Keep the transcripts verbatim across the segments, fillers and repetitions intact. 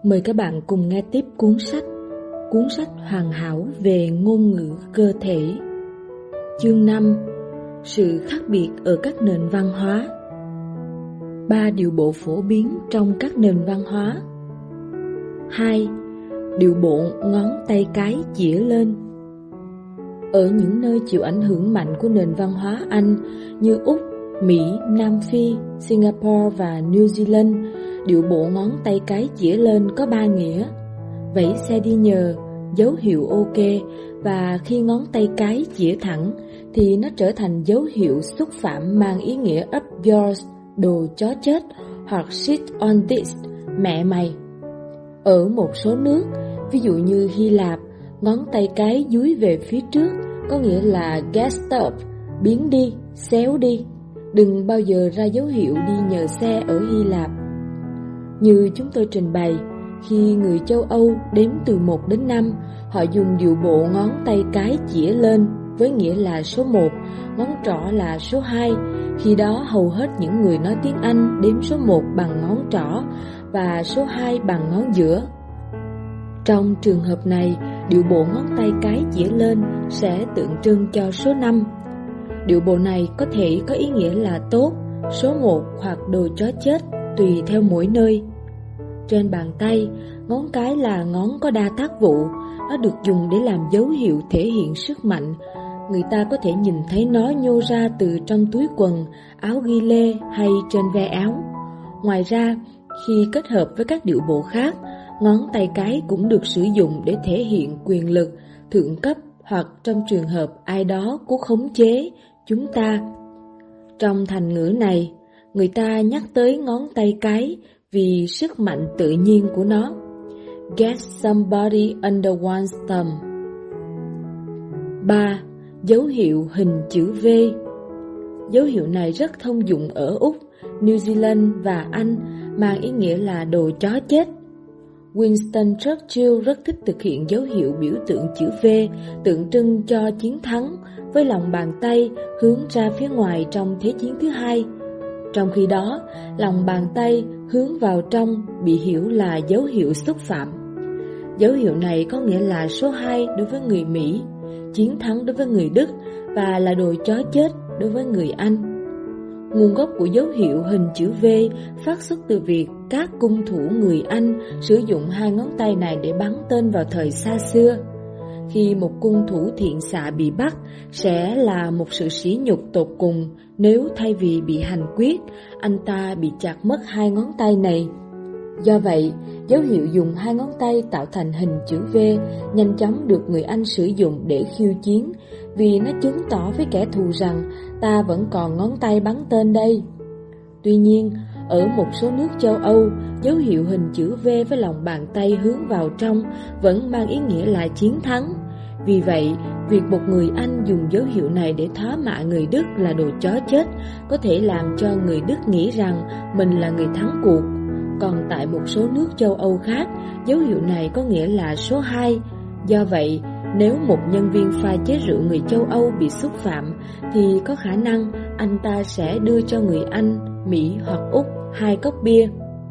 Mời các bạn cùng nghe tiếp cuốn sách Cuốn sách hoàn hảo về ngôn ngữ cơ thể. Chương năm. Sự khác biệt ở các nền văn hóa. Ba điệu bộ phổ biến trong các nền văn hóa. Hai. Điệu bộ ngón tay cái chĩa lên. Ở những nơi chịu ảnh hưởng mạnh của nền văn hóa Anh như Úc, Mỹ, Nam Phi, Singapore và New Zealand, điệu bộ ngón tay cái chĩa lên có ba nghĩa: vẫy xe đi nhờ, dấu hiệu ok, và khi ngón tay cái chĩa thẳng thì nó trở thành dấu hiệu xúc phạm mang ý nghĩa up yours, đồ chó chết, hoặc shit on this, mẹ mày. Ở một số nước, ví dụ như Hy Lạp, ngón tay cái dúi về phía trước có nghĩa là get up, biến đi, xéo đi. Đừng bao giờ ra dấu hiệu đi nhờ xe ở Hy Lạp. Như chúng tôi trình bày, khi người châu Âu đếm từ một đến năm, họ dùng điệu bộ ngón tay cái chĩa lên với nghĩa là số một, ngón trỏ là số hai. Khi đó hầu hết những người nói tiếng Anh đếm số một bằng ngón trỏ và số hai bằng ngón giữa. Trong trường hợp này, điệu bộ ngón tay cái chĩa lên sẽ tượng trưng cho số năm. Điệu bộ này có thể có ý nghĩa là tốt, số một hoặc đồ chó chết, tùy theo mỗi nơi. Trên bàn tay, ngón cái là ngón có đa tác vụ. Nó được dùng để làm dấu hiệu thể hiện sức mạnh. Người ta có thể nhìn thấy nó nhô ra từ trong túi quần, áo ghi lê hay trên ve áo. Ngoài ra, khi kết hợp với các điệu bộ khác, ngón tay cái cũng được sử dụng để thể hiện quyền lực, thượng cấp, hoặc trong trường hợp ai đó cố khống chế chúng ta. Trong thành ngữ này, người ta nhắc tới ngón tay cái vì sức mạnh tự nhiên của nó. Get somebody under one's thumb. Ba. Dấu hiệu hình chữ V. Dấu hiệu này rất thông dụng ở Úc, New Zealand và Anh, mang ý nghĩa là đồ chó chết. Winston Churchill rất thích thực hiện dấu hiệu biểu tượng chữ V, tượng trưng cho chiến thắng, với lòng bàn tay hướng ra phía ngoài trong Thế chiến thứ hai. Trong khi đó, lòng bàn tay hướng vào trong bị hiểu là dấu hiệu xúc phạm. Dấu hiệu này có nghĩa là số hai đối với người Mỹ, chiến thắng đối với người Đức và là đồ chó chết đối với người Anh. Nguồn gốc của dấu hiệu hình chữ V phát xuất từ việc các cung thủ người Anh sử dụng hai ngón tay này để bắn tên vào thời xa xưa. Khi một cung thủ thiện xạ bị bắt, sẽ là một sự sỉ nhục tột cùng nếu thay vì bị hành quyết, anh ta bị chặt mất hai ngón tay này. Do vậy, dấu hiệu dùng hai ngón tay tạo thành hình chữ V nhanh chóng được người Anh sử dụng để khiêu chiến, vì nó chứng tỏ với kẻ thù rằng ta vẫn còn ngón tay bắn tên đây. Tuy nhiên, ở một số nước châu Âu, dấu hiệu hình chữ V với lòng bàn tay hướng vào trong vẫn mang ý nghĩa là chiến thắng. Vì vậy, việc một người Anh dùng dấu hiệu này để thá mạ người Đức là đồ chó chết có thể làm cho người Đức nghĩ rằng mình là người thắng cuộc. Còn tại một số nước châu Âu khác, dấu hiệu này có nghĩa là số hai. Do vậy, nếu một nhân viên pha chế rượu người châu Âu bị xúc phạm, thì có khả năng anh ta sẽ đưa cho người Anh, Mỹ hoặc Úc hai cốc bia.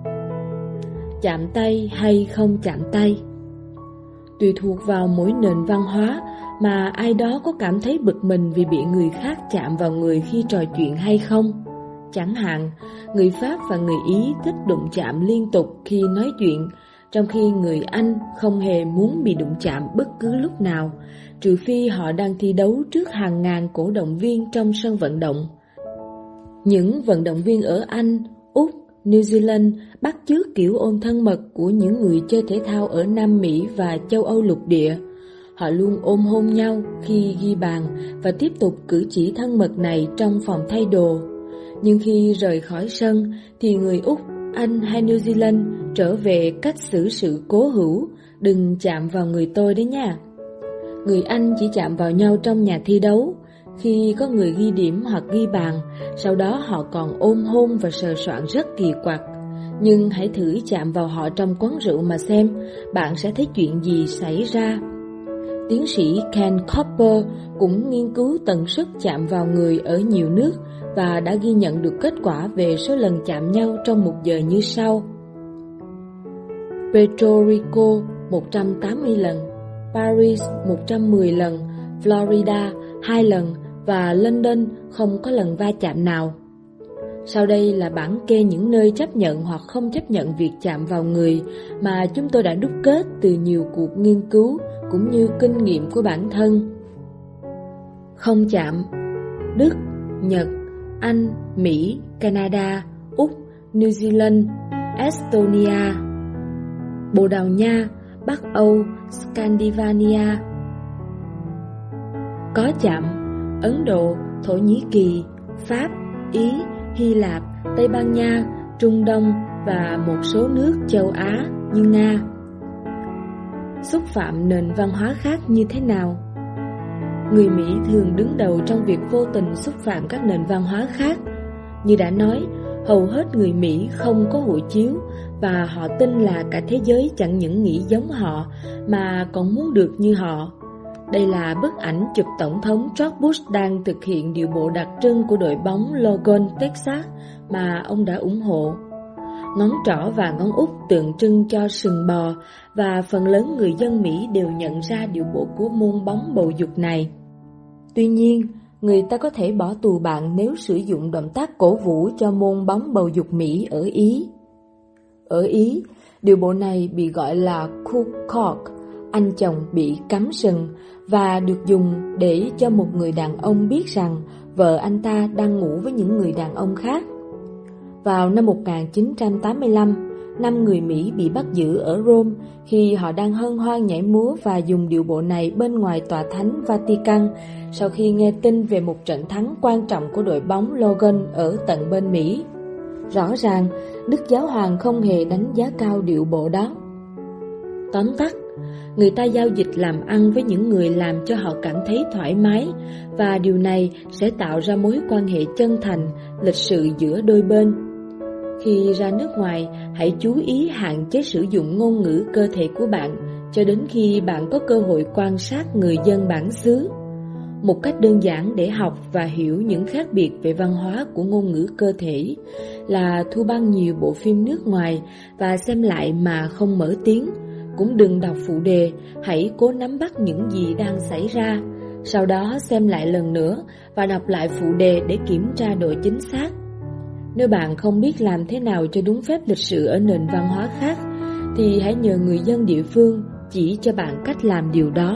Chạm tay hay không chạm tay? Tùy thuộc vào mỗi nền văn hóa mà ai đó có cảm thấy bực mình vì bị người khác chạm vào người khi trò chuyện hay không. Chẳng hạn, người Pháp và người Ý thích đụng chạm liên tục khi nói chuyện, trong khi người Anh không hề muốn bị đụng chạm bất cứ lúc nào, trừ phi họ đang thi đấu trước hàng ngàn cổ động viên trong sân vận động. Những vận động viên ở Anh, Úc, New Zealand bắt chước kiểu ôm thân mật của những người chơi thể thao ở Nam Mỹ và châu Âu lục địa. Họ luôn ôm hôn nhau khi ghi bàn và tiếp tục cử chỉ thân mật này trong phòng thay đồ. Nhưng khi rời khỏi sân thì người Úc, Anh hay New Zealand trở về cách xử sự cố hữu: đừng chạm vào người tôi đấy nha. Người Anh chỉ chạm vào nhau trong nhà thi đấu, khi có người ghi điểm hoặc ghi bàn, sau đó họ còn ôm hôn và sờ soạng rất kỳ quặc. Nhưng hãy thử chạm vào họ trong quán rượu mà xem, bạn sẽ thấy chuyện gì xảy ra. Tiến sĩ Ken Cooper cũng nghiên cứu tần suất chạm vào người ở nhiều nước và đã ghi nhận được kết quả về số lần chạm nhau trong một giờ như sau. Puerto Rico một trăm tám mươi lần, Paris một trăm mười lần, Florida hai lần và London không có lần va chạm nào. Sau đây là bảng kê những nơi chấp nhận hoặc không chấp nhận việc chạm vào người mà chúng tôi đã đúc kết từ nhiều cuộc nghiên cứu cũng như kinh nghiệm của bản thân. Không chạm: Đức, Nhật, Anh, Mỹ, Canada, Úc, New Zealand, Estonia, Bồ Đào Nha, Bắc Âu, Scandinavia. Có chạm: Ấn Độ, Thổ Nhĩ Kỳ, Pháp, Ý, Hy Lạp, Tây Ban Nha, Trung Đông và một số nước châu Á như Nga. Xúc phạm nền văn hóa khác như thế nào? Người Mỹ thường đứng đầu trong việc vô tình xúc phạm các nền văn hóa khác. Như đã nói, hầu hết người Mỹ không có hộ chiếu và họ tin là cả thế giới chẳng những nghĩ giống họ mà còn muốn được như họ. Đây là bức ảnh chụp Tổng thống George Bush đang thực hiện điệu bộ đặc trưng của đội bóng Logan, Texas mà ông đã ủng hộ. Ngón trỏ và ngón út tượng trưng cho sừng bò và phần lớn người dân Mỹ đều nhận ra điệu bộ của môn bóng bầu dục này. Tuy nhiên, người ta có thể bỏ tù bạn nếu sử dụng động tác cổ vũ cho môn bóng bầu dục Mỹ ở Ý. Ở Ý, điệu bộ này bị gọi là cook cock, anh chồng bị cắm sừng, và được dùng để cho một người đàn ông biết rằng vợ anh ta đang ngủ với những người đàn ông khác. Vào năm một nghìn chín trăm tám mươi lăm, năm người Mỹ bị bắt giữ ở Rome khi họ đang hân hoan nhảy múa và dùng điệu bộ này bên ngoài tòa thánh Vatican sau khi nghe tin về một trận thắng quan trọng của đội bóng Logan ở tận bên Mỹ. Rõ ràng, Đức Giáo Hoàng không hề đánh giá cao điệu bộ đó. Tóm tắt, người ta giao dịch làm ăn với những người làm cho họ cảm thấy thoải mái, và điều này sẽ tạo ra mối quan hệ chân thành, lịch sự giữa đôi bên. Khi ra nước ngoài, hãy chú ý hạn chế sử dụng ngôn ngữ cơ thể của bạn cho đến khi bạn có cơ hội quan sát người dân bản xứ. Một cách đơn giản để học và hiểu những khác biệt về văn hóa của ngôn ngữ cơ thể là thu băng nhiều bộ phim nước ngoài và xem lại mà không mở tiếng. Cũng đừng đọc phụ đề, hãy cố nắm bắt những gì đang xảy ra. Sau đó xem lại lần nữa và đọc lại phụ đề để kiểm tra độ chính xác. Nếu bạn không biết làm thế nào cho đúng phép lịch sự ở nền văn hóa khác, thì hãy nhờ người dân địa phương chỉ cho bạn cách làm điều đó.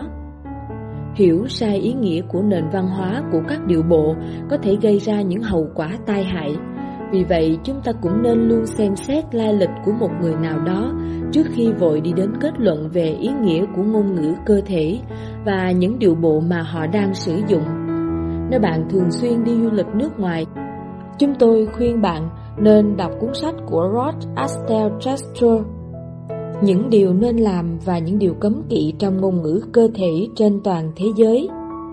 Hiểu sai ý nghĩa của nền văn hóa của các điệu bộ có thể gây ra những hậu quả tai hại. Vì vậy, chúng ta cũng nên luôn xem xét lai lịch của một người nào đó trước khi vội đi đến kết luận về ý nghĩa của ngôn ngữ cơ thể và những điệu bộ mà họ đang sử dụng. Nếu bạn thường xuyên đi du lịch nước ngoài, chúng tôi khuyên bạn nên đọc cuốn sách của Rod Astel Chester, Những điều nên làm và những điều cấm kỵ trong ngôn ngữ cơ thể trên toàn thế giới.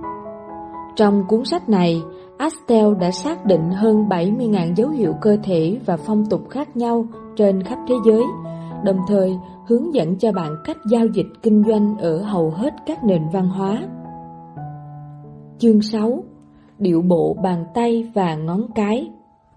Trong cuốn sách này, Astel đã xác định hơn bảy mươi nghìn dấu hiệu cơ thể và phong tục khác nhau trên khắp thế giới, đồng thời hướng dẫn cho bạn cách giao dịch kinh doanh ở hầu hết các nền văn hóa. Chương sáu. Điệu bộ bàn tay và ngón cái.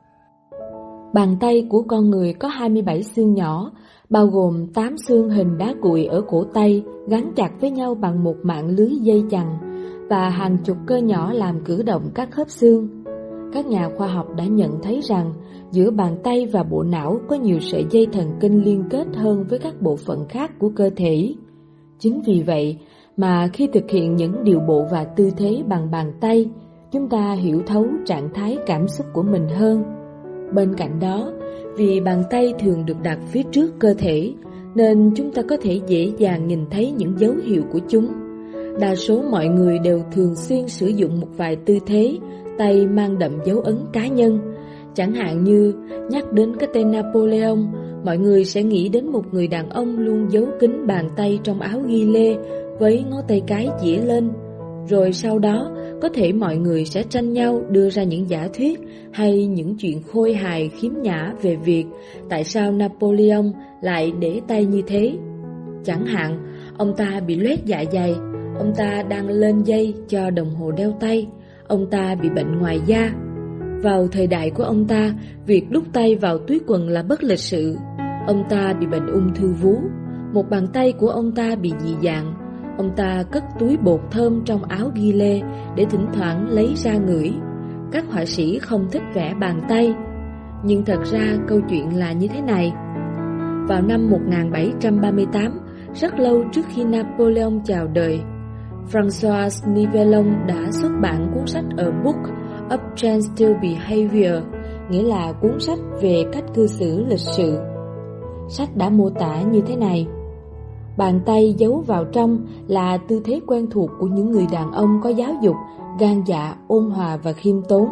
Bàn tay của con người có hai mươi bảy xương nhỏ, bao gồm tám xương hình đá cuội ở cổ tay gắn chặt với nhau bằng một mạng lưới dây chằng, và hàng chục cơ nhỏ làm cử động các khớp xương. Các nhà khoa học đã nhận thấy rằng giữa bàn tay và bộ não có nhiều sợi dây thần kinh liên kết hơn với các bộ phận khác của cơ thể. Chính vì vậy mà khi thực hiện những điệu bộ và tư thế bằng bàn tay, chúng ta hiểu thấu trạng thái cảm xúc của mình hơn. Bên cạnh đó, vì bàn tay thường được đặt phía trước cơ thể, nên chúng ta có thể dễ dàng nhìn thấy những dấu hiệu của chúng. Đa số mọi người đều thường xuyên sử dụng một vài tư thế tay mang đậm dấu ấn cá nhân. Chẳng hạn như nhắc đến cái tên Napoleon, mọi người sẽ nghĩ đến một người đàn ông luôn giấu kín bàn tay trong áo ghi lê với ngón tay cái chĩa lên. Rồi sau đó, có thể mọi người sẽ tranh nhau đưa ra những giả thuyết hay những chuyện khôi hài khiếm nhã về việc tại sao Napoleon lại để tay như thế. Chẳng hạn, ông ta bị loét dạ dày, ông ta đang lên dây cho đồng hồ đeo tay, ông ta bị bệnh ngoài da. Vào thời đại của ông ta, việc đút tay vào túi quần là bất lịch sự. Ông ta bị bệnh ung thư vú. Một bàn tay của ông ta bị dị dạng. Ông ta cất túi bột thơm trong áo ghi lê để thỉnh thoảng lấy ra ngửi. Các họa sĩ không thích vẽ bàn tay. Nhưng thật ra câu chuyện là như thế này. Vào năm một nghìn bảy trăm ba mươi tám, rất lâu trước khi Napoleon chào đời, François Nivellon đã xuất bản cuốn sách A Book of Gentile Behavior, nghĩa là cuốn sách về cách cư xử lịch sự. Sách đã mô tả như thế này. Bàn tay giấu vào trong là tư thế quen thuộc của những người đàn ông có giáo dục, gan dạ, ôn hòa và khiêm tốn.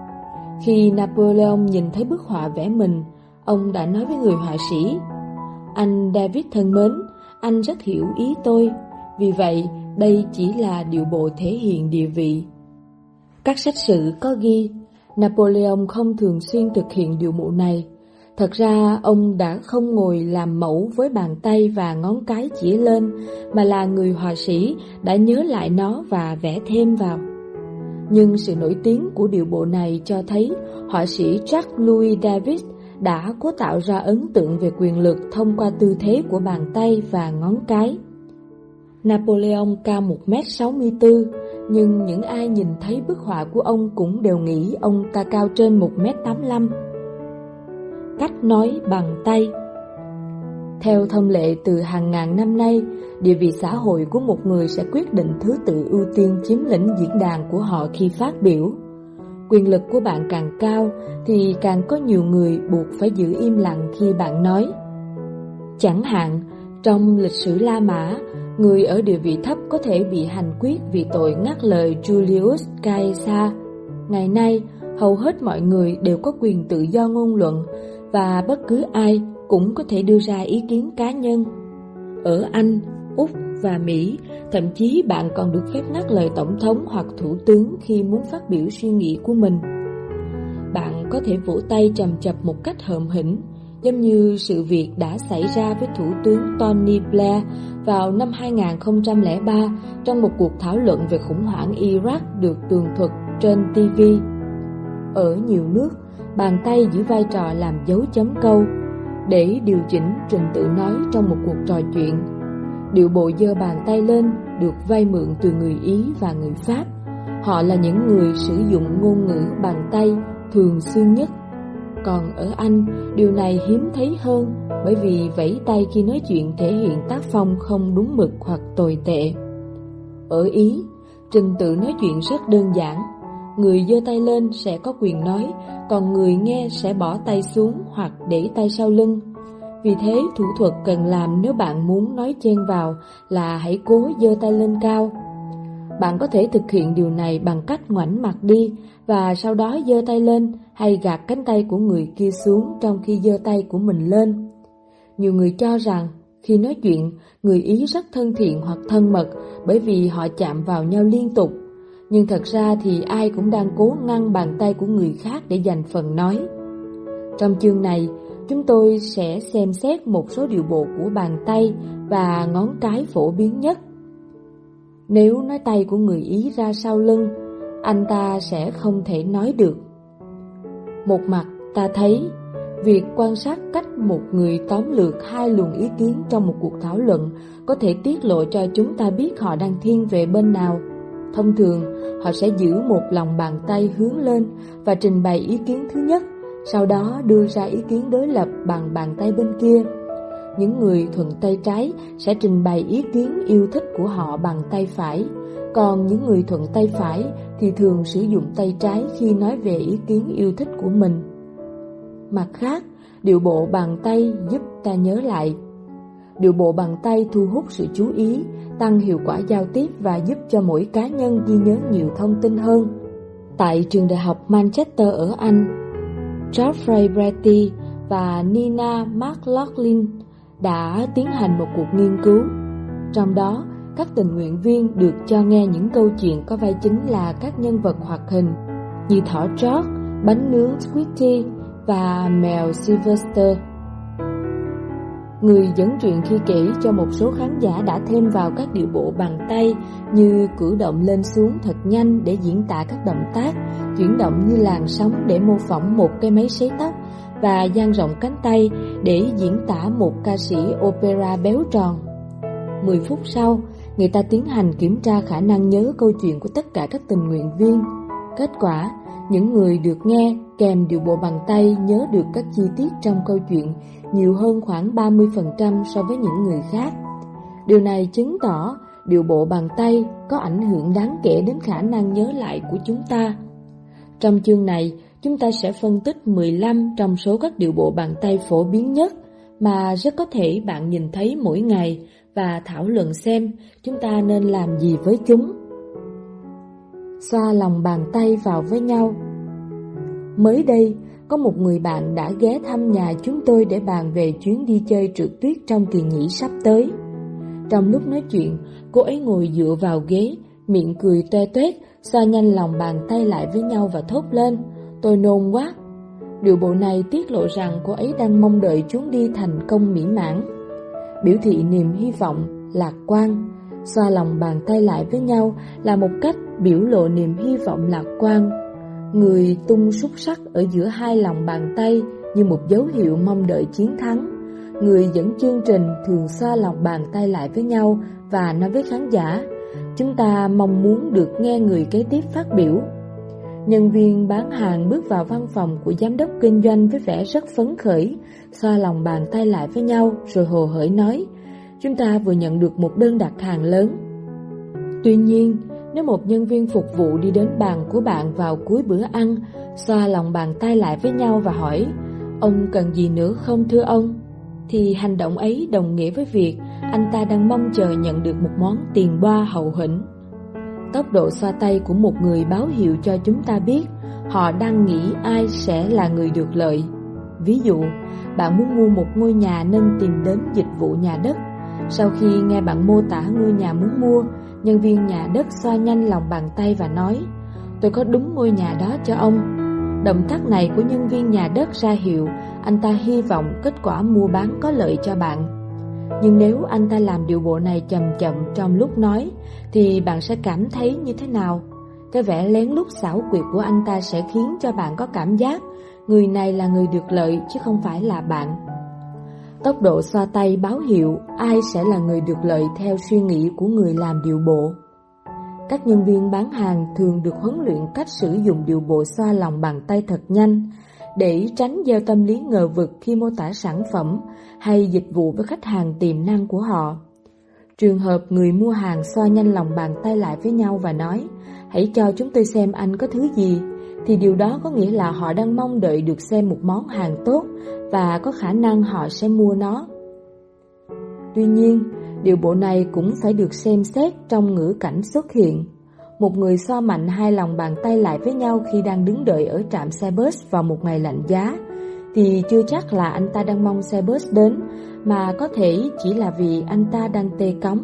Khi Napoleon nhìn thấy bức họa vẽ mình, ông đã nói với người họa sĩ: "Anh David thân mến, anh rất hiểu ý tôi, vì vậy đây chỉ là điệu bộ thể hiện địa vị." Các sách sử có ghi Napoleon không thường xuyên thực hiện điệu bộ này. Thật ra ông đã không ngồi làm mẫu với bàn tay và ngón cái chỉ lên, mà là người họa sĩ đã nhớ lại nó và vẽ thêm vào. Nhưng sự nổi tiếng của điệu bộ này cho thấy họa sĩ Jacques-Louis David đã cố tạo ra ấn tượng về quyền lực thông qua tư thế của bàn tay và ngón cái. Napoleon cao một mét sáu mươi tư, nhưng những ai nhìn thấy bức họa của ông cũng đều nghĩ ông ta cao trên một mét tám mươi lăm. Cách nói bằng tay. Theo thông lệ từ hàng ngàn năm nay, địa vị xã hội của một người sẽ quyết định thứ tự ưu tiên chiếm lĩnh diễn đàn của họ khi phát biểu. Quyền lực của bạn càng cao thì càng có nhiều người buộc phải giữ im lặng khi bạn nói. Chẳng hạn, trong lịch sử La Mã, người ở địa vị thấp có thể bị hành quyết vì tội ngắt lời Julius Caesar. Ngày nay, hầu hết mọi người đều có quyền tự do ngôn luận và bất cứ ai cũng có thể đưa ra ý kiến cá nhân. Ở Anh, Úc và Mỹ, thậm chí bạn còn được phép ngắt lời tổng thống hoặc thủ tướng khi muốn phát biểu suy nghĩ của mình. Bạn có thể vỗ tay trầm chập một cách hợm hĩnh, giống như sự việc đã xảy ra với Thủ tướng Tony Blair vào năm hai nghìn không trăm lẻ ba trong một cuộc thảo luận về khủng hoảng Iraq được tường thuật trên ti vi. Ở nhiều nước, bàn tay giữ vai trò làm dấu chấm câu để điều chỉnh trình tự nói trong một cuộc trò chuyện. Điệu bộ giơ bàn tay lên được vay mượn từ người Ý và người Pháp. Họ là những người sử dụng ngôn ngữ bàn tay thường xuyên nhất. Còn ở Anh, điều này hiếm thấy hơn, bởi vì vẫy tay khi nói chuyện thể hiện tác phong không đúng mực hoặc tồi tệ. Ở Ý, trình tự nói chuyện rất đơn giản. Người giơ tay lên sẽ có quyền nói, còn người nghe sẽ bỏ tay xuống hoặc để tay sau lưng. Vì thế, thủ thuật cần làm nếu bạn muốn nói chen vào là hãy cố giơ tay lên cao. Bạn có thể thực hiện điều này bằng cách ngoảnh mặt đi và sau đó giơ tay lên hay gạt cánh tay của người kia xuống trong khi giơ tay của mình lên. Nhiều người cho rằng khi nói chuyện, người Ý rất thân thiện hoặc thân mật bởi vì họ chạm vào nhau liên tục. Nhưng thật ra thì ai cũng đang cố ngăn bàn tay của người khác để giành phần nói. Trong chương này, chúng tôi sẽ xem xét một số điệu bộ của bàn tay và ngón cái phổ biến nhất. Nếu nói tay của người Ý ra sau lưng, anh ta sẽ không thể nói được. Một mặt, ta thấy việc quan sát cách một người tóm lược hai luồng ý kiến trong một cuộc thảo luận có thể tiết lộ cho chúng ta biết họ đang thiên về bên nào. Thông thường, họ sẽ giữ một lòng bàn tay hướng lên và trình bày ý kiến thứ nhất, sau đó đưa ra ý kiến đối lập bằng bàn tay bên kia. Những người thuận tay trái sẽ trình bày ý kiến yêu thích của họ bằng tay phải, còn những người thuận tay phải thì thường sử dụng tay trái khi nói về ý kiến yêu thích của mình. Mặt khác, điệu bộ bằng tay giúp ta nhớ lại. Điệu bộ bằng tay thu hút sự chú ý, tăng hiệu quả giao tiếp và giúp cho mỗi cá nhân ghi nhớ nhiều thông tin hơn. Tại trường đại học Manchester ở Anh, Geoffrey Bretty và Nina McLaughlin đã tiến hành một cuộc nghiên cứu. Trong đó, các tình nguyện viên được cho nghe những câu chuyện có vai chính là các nhân vật hoạt hình như thỏ George, bánh nướng Squidty và mèo Sylvester. Người dẫn chuyện khi kể cho một số khán giả đã thêm vào các điệu bộ bằng tay như cử động lên xuống thật nhanh để diễn tả các động tác, chuyển động như làn sóng để mô phỏng một cái máy sấy tóc và dang rộng cánh tay để diễn tả một ca sĩ opera béo tròn. Mười phút sau, người ta tiến hành kiểm tra khả năng nhớ câu chuyện của tất cả các tình nguyện viên. Kết quả, những người được nghe kèm điệu bộ bằng tay nhớ được các chi tiết trong câu chuyện nhiều hơn khoảng ba mươi phần trăm so với những người khác. Điều này chứng tỏ điệu bộ bằng tay có ảnh hưởng đáng kể đến khả năng nhớ lại của chúng ta. Trong chương này, chúng ta sẽ phân tích mười lăm trong số các điệu bộ bằng tay phổ biến nhất mà rất có thể bạn nhìn thấy mỗi ngày và thảo luận xem chúng ta nên làm gì với chúng. Xoa lòng bàn tay vào với nhau. Mới đây, có một người bạn đã ghé thăm nhà chúng tôi để bàn về chuyến đi chơi trượt tuyết trong kỳ nghỉ sắp tới. Trong lúc nói chuyện, cô ấy ngồi dựa vào ghế, miệng cười toe toét, xoa nhanh lòng bàn tay lại với nhau và thốt lên: "Tôi nôn quá!" Điệu bộ này tiết lộ rằng cô ấy đang mong đợi chuyến đi thành công mỹ mãn. Biểu thị niềm hy vọng, lạc quan. Xoa lòng bàn tay lại với nhau là một cách biểu lộ niềm hy vọng lạc quan. Người tung xúc xắc ở giữa hai lòng bàn tay như một dấu hiệu mong đợi chiến thắng. Người dẫn chương trình thường xoa lòng bàn tay lại với nhau và nói với khán giả: "Chúng ta mong muốn được nghe người kế tiếp phát biểu." Nhân viên bán hàng bước vào văn phòng của giám đốc kinh doanh với vẻ rất phấn khởi, xoa lòng bàn tay lại với nhau rồi hồ hởi nói: "Chúng ta vừa nhận được một đơn đặt hàng lớn." Tuy nhiên, nếu một nhân viên phục vụ đi đến bàn của bạn vào cuối bữa ăn, xoa lòng bàn tay lại với nhau và hỏi: "Ông cần gì nữa không thưa ông?" thì hành động ấy đồng nghĩa với việc anh ta đang mong chờ nhận được một món tiền boa hậu hĩnh. Tốc độ xoa tay của một người báo hiệu cho chúng ta biết họ đang nghĩ ai sẽ là người được lợi. Ví dụ, bạn muốn mua một ngôi nhà nên tìm đến dịch vụ nhà đất. Sau khi nghe bạn mô tả ngôi nhà muốn mua, nhân viên nhà đất xoa nhanh lòng bàn tay và nói: "Tôi có đúng ngôi nhà đó cho ông." Động tác này của nhân viên nhà đất ra hiệu anh ta hy vọng kết quả mua bán có lợi cho bạn. Nhưng nếu anh ta làm điệu bộ này chậm chậm trong lúc nói, thì bạn sẽ cảm thấy như thế nào? Cái vẻ lén lút xảo quyệt của anh ta sẽ khiến cho bạn có cảm giác người này là người được lợi chứ không phải là bạn. Tốc độ xoa tay báo hiệu ai sẽ là người được lợi theo suy nghĩ của người làm điệu bộ. Các nhân viên bán hàng thường được huấn luyện cách sử dụng điệu bộ xoa lòng bàn tay thật nhanh để tránh gieo tâm lý ngờ vực khi mô tả sản phẩm hay dịch vụ với khách hàng tiềm năng của họ. Trường hợp người mua hàng xoa nhanh lòng bàn tay lại với nhau và nói: "Hãy cho chúng tôi xem anh có thứ gì", thì điều đó có nghĩa là họ đang mong đợi được xem một món hàng tốt và có khả năng họ sẽ mua nó. Tuy nhiên, điệu bộ này cũng phải được xem xét trong ngữ cảnh xuất hiện. Một người xoa mạnh hai lòng bàn tay lại với nhau khi đang đứng đợi ở trạm xe bus vào một ngày lạnh giá thì chưa chắc là anh ta đang mong xe bus đến, mà có thể chỉ là vì anh ta đang tê cóng.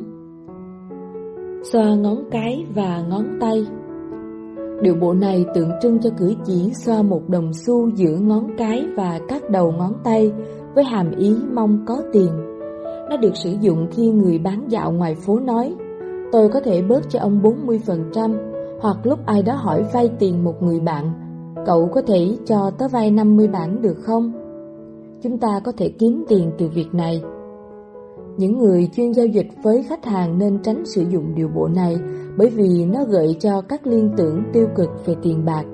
Xoa ngón cái và ngón tay. Điệu bộ này tượng trưng cho cử chỉ xoa một đồng xu giữa ngón cái và các đầu ngón tay với hàm ý mong có tiền. Nó được sử dụng khi người bán dạo ngoài phố nói: "Tôi có thể bớt cho ông bốn mươi phần trăm", hoặc lúc ai đó hỏi vay tiền một người bạn: "Cậu có thể cho tớ vay năm mươi bảng được không?" Chúng ta có thể kiếm tiền từ việc này. Những người chuyên giao dịch với khách hàng nên tránh sử dụng điệu bộ này bởi vì nó gợi cho các liên tưởng tiêu cực về tiền bạc.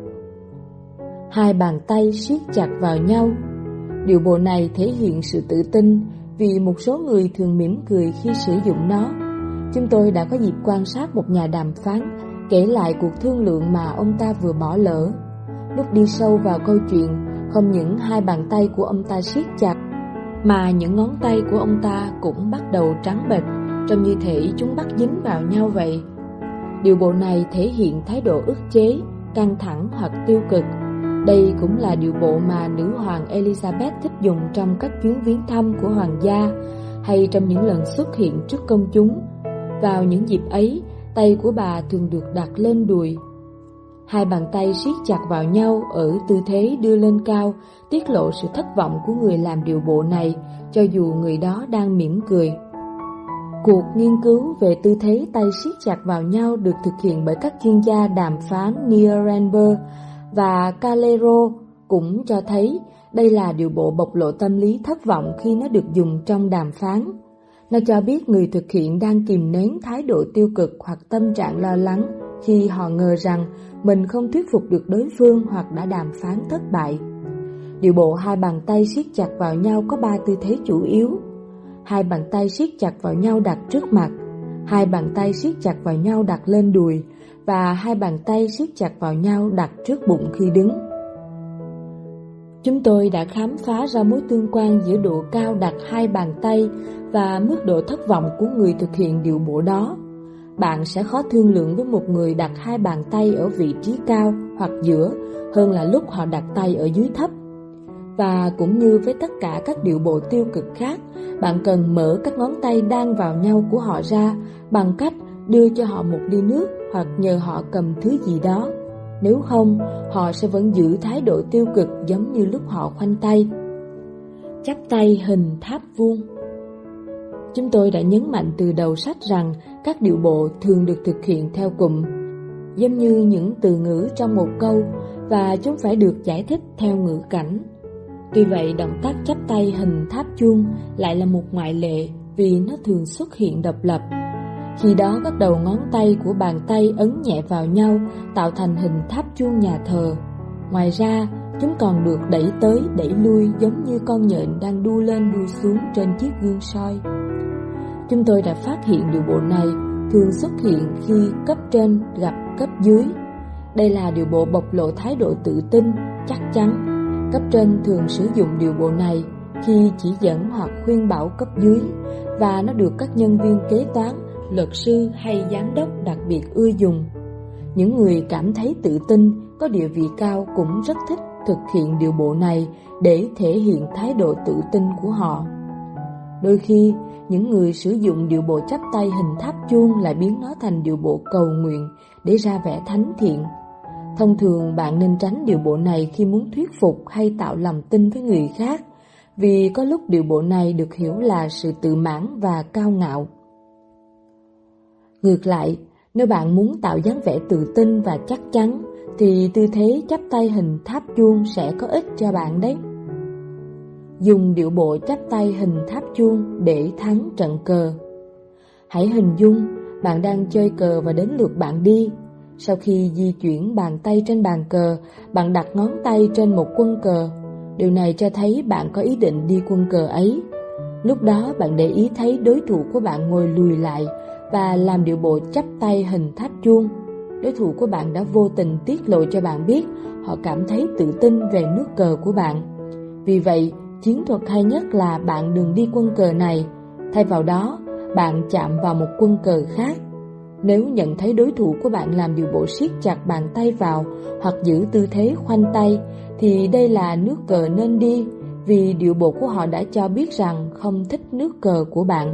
Hai bàn tay siết chặt vào nhau. Điệu bộ này thể hiện sự tự tin vì một số người thường mỉm cười khi sử dụng nó. Chúng tôi đã có dịp quan sát một nhà đàm phán kể lại cuộc thương lượng mà ông ta vừa bỏ lỡ. Lúc đi sâu vào câu chuyện, không những hai bàn tay của ông ta siết chặt, mà những ngón tay của ông ta cũng bắt đầu trắng bệch, trông như thể chúng bắt dính vào nhau vậy. Điệu bộ này thể hiện thái độ ức chế, căng thẳng hoặc tiêu cực. Đây cũng là điệu bộ mà nữ hoàng Elizabeth thích dùng trong các chuyến viếng thăm của hoàng gia hay trong những lần xuất hiện trước công chúng. Vào những dịp ấy, tay của bà thường được đặt lên đùi. Hai bàn tay siết chặt vào nhau ở tư thế đưa lên cao, tiết lộ sự thất vọng của người làm điệu bộ này, cho dù người đó đang mỉm cười. Cuộc nghiên cứu về tư thế tay siết chặt vào nhau được thực hiện bởi các chuyên gia đàm phán Neil Randberg và Calero cũng cho thấy Đây là điệu bộ bộc lộ tâm lý thất vọng khi nó được dùng trong đàm phán. Nó cho biết người thực hiện đang kìm nén thái độ tiêu cực hoặc tâm trạng lo lắng khi họ ngờ rằng mình không thuyết phục được đối phương hoặc đã đàm phán thất bại. Điệu bộ hai bàn tay siết chặt vào nhau có ba tư thế chủ yếu. Hai bàn tay siết chặt vào nhau đặt trước mặt, hai bàn tay siết chặt vào nhau đặt lên đùi và hai bàn tay siết chặt vào nhau đặt trước bụng khi đứng. Chúng tôi đã khám phá ra mối tương quan giữa độ cao đặt hai bàn tay và mức độ thất vọng của người thực hiện điệu bộ đó. Bạn sẽ khó thương lượng với một người đặt hai bàn tay ở vị trí cao hoặc giữa hơn là lúc họ đặt tay ở dưới thấp. Và cũng như với tất cả các điệu bộ tiêu cực khác, bạn cần mở các ngón tay đan vào nhau của họ ra bằng cách đưa cho họ một ly nước hoặc nhờ họ cầm thứ gì đó. Nếu không, họ sẽ vẫn giữ thái độ tiêu cực giống như lúc họ khoanh tay. Chắp tay hình tháp vuông. Chúng tôi đã nhấn mạnh từ đầu sách rằng các điệu bộ thường được thực hiện theo cụm, giống như những từ ngữ trong một câu, và chúng phải được giải thích theo ngữ cảnh. Tuy vậy, động tác chắp tay hình tháp chuông lại là một ngoại lệ vì nó thường xuất hiện độc lập. Khi đó các đầu ngón tay của bàn tay ấn nhẹ vào nhau tạo thành hình tháp chuông nhà thờ. Ngoài ra, chúng còn được đẩy tới đẩy lui giống như con nhện đang đu lên đu xuống trên chiếc gương soi. Chúng tôi đã phát hiện điệu bộ này thường xuất hiện khi cấp trên gặp cấp dưới. Đây là điệu bộ bộc lộ thái độ tự tin, chắc chắn. Cấp trên thường sử dụng điệu bộ này khi chỉ dẫn hoặc khuyên bảo cấp dưới, và nó được các nhân viên kế toán, luật sư hay giám đốc đặc biệt ưa dùng. Những người cảm thấy tự tin, có địa vị cao cũng rất thích thực hiện điệu bộ này để thể hiện thái độ tự tin của họ. Đôi khi, những người sử dụng điệu bộ chắp tay hình tháp chuông lại biến nó thành điệu bộ cầu nguyện để ra vẻ thánh thiện. Thông thường bạn nên tránh điệu bộ này khi muốn thuyết phục hay tạo lòng tin với người khác, vì có lúc điệu bộ này được hiểu là sự tự mãn và cao ngạo. Ngược lại, nếu bạn muốn tạo dáng vẻ tự tin và chắc chắn, thì tư thế chắp tay hình tháp chuông sẽ có ích cho bạn đấy. Dùng điệu bộ chắp tay hình tháp chuông để thắng trận cờ. Hãy hình dung bạn đang chơi cờ và đến lượt bạn đi. Sau khi di chuyển bàn tay trên bàn cờ, bạn đặt ngón tay trên một quân cờ. Điều này cho thấy bạn có ý định đi quân cờ ấy. Lúc đó bạn để ý thấy đối thủ của bạn ngồi lùi lại và làm điệu bộ chắp tay hình tháp chuông. Đối thủ của bạn đã vô tình tiết lộ cho bạn biết họ cảm thấy tự tin về nước cờ của bạn. Vì vậy, chiến thuật hay nhất là bạn đừng đi quân cờ này. Thay vào đó, bạn chạm vào một quân cờ khác. Nếu nhận thấy đối thủ của bạn làm điệu bộ siết chặt bàn tay vào hoặc giữ tư thế khoanh tay, thì đây là nước cờ nên đi, vì điệu bộ của họ đã cho biết rằng không thích nước cờ của bạn.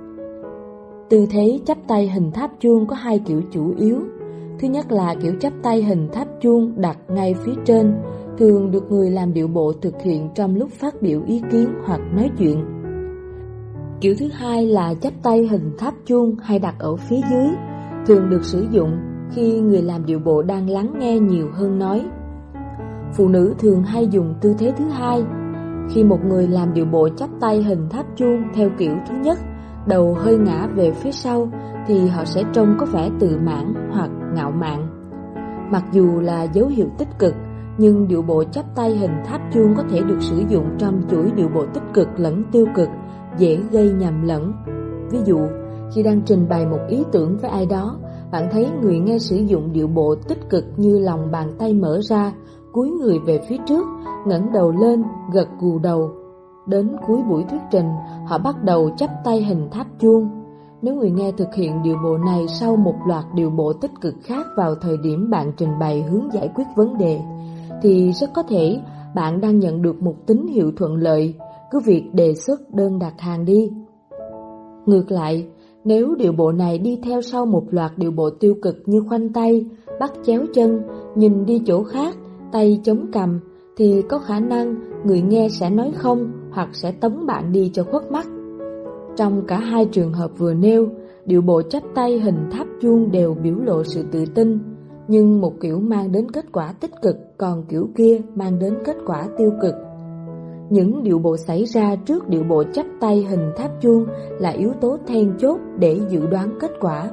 Tư thế chắp tay hình tháp chuông có hai kiểu chủ yếu. Thứ nhất là kiểu chắp tay hình tháp chuông đặt ngay phía trên, thường được người làm điệu bộ thực hiện trong lúc phát biểu ý kiến hoặc nói chuyện. Kiểu thứ hai là chắp tay hình tháp chuông hay đặt ở phía dưới, thường được sử dụng khi người làm điệu bộ đang lắng nghe nhiều hơn nói. Phụ nữ thường hay dùng tư thế thứ hai. Khi một người làm điệu bộ chắp tay hình tháp chuông theo kiểu thứ nhất, đầu hơi ngã về phía sau, thì họ sẽ trông có vẻ tự mãn hoặc ngạo mạn. Mặc dù là dấu hiệu tích cực, nhưng điệu bộ chắp tay hình tháp chuông có thể được sử dụng trong chuỗi điệu bộ tích cực lẫn tiêu cực, dễ gây nhầm lẫn. Ví dụ, khi đang trình bày một ý tưởng với ai đó, bạn thấy người nghe sử dụng điệu bộ tích cực như lòng bàn tay mở ra, cúi người về phía trước, ngẩng đầu lên, gật gù đầu. Đến cuối buổi thuyết trình, họ bắt đầu chắp tay hình tháp chuông. Nếu người nghe thực hiện điệu bộ này sau một loạt điệu bộ tích cực khác vào thời điểm bạn trình bày hướng giải quyết vấn đề, thì rất có thể bạn đang nhận được một tín hiệu thuận lợi, cứ việc đề xuất đơn đặt hàng đi. Ngược lại, nếu điệu bộ này đi theo sau một loạt điệu bộ tiêu cực như khoanh tay, bắt chéo chân, nhìn đi chỗ khác, tay chống cằm, thì có khả năng người nghe sẽ nói không hoặc sẽ tống bạn đi cho khuất mắt. Trong cả hai trường hợp vừa nêu, điệu bộ chắp tay hình tháp chuông đều biểu lộ sự tự tin, nhưng một kiểu mang đến kết quả tích cực, còn kiểu kia mang đến kết quả tiêu cực. Những điệu bộ xảy ra trước điệu bộ chắp tay hình tháp chuông là yếu tố then chốt để dự đoán kết quả.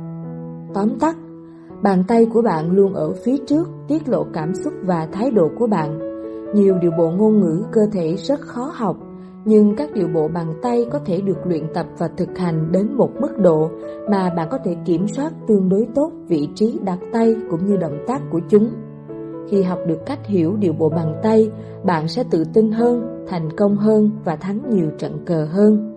Tóm tắt, bàn tay của bạn luôn ở phía trước, tiết lộ cảm xúc và thái độ của bạn. Nhiều điệu bộ ngôn ngữ cơ thể rất khó học, nhưng các điệu bộ bàn tay có thể được luyện tập và thực hành đến một mức độ mà bạn có thể kiểm soát tương đối tốt vị trí đặt tay cũng như động tác của chúng. Khi học được cách hiểu điệu bộ bàn tay, bạn sẽ tự tin hơn, thành công hơn và thắng nhiều trận cờ hơn.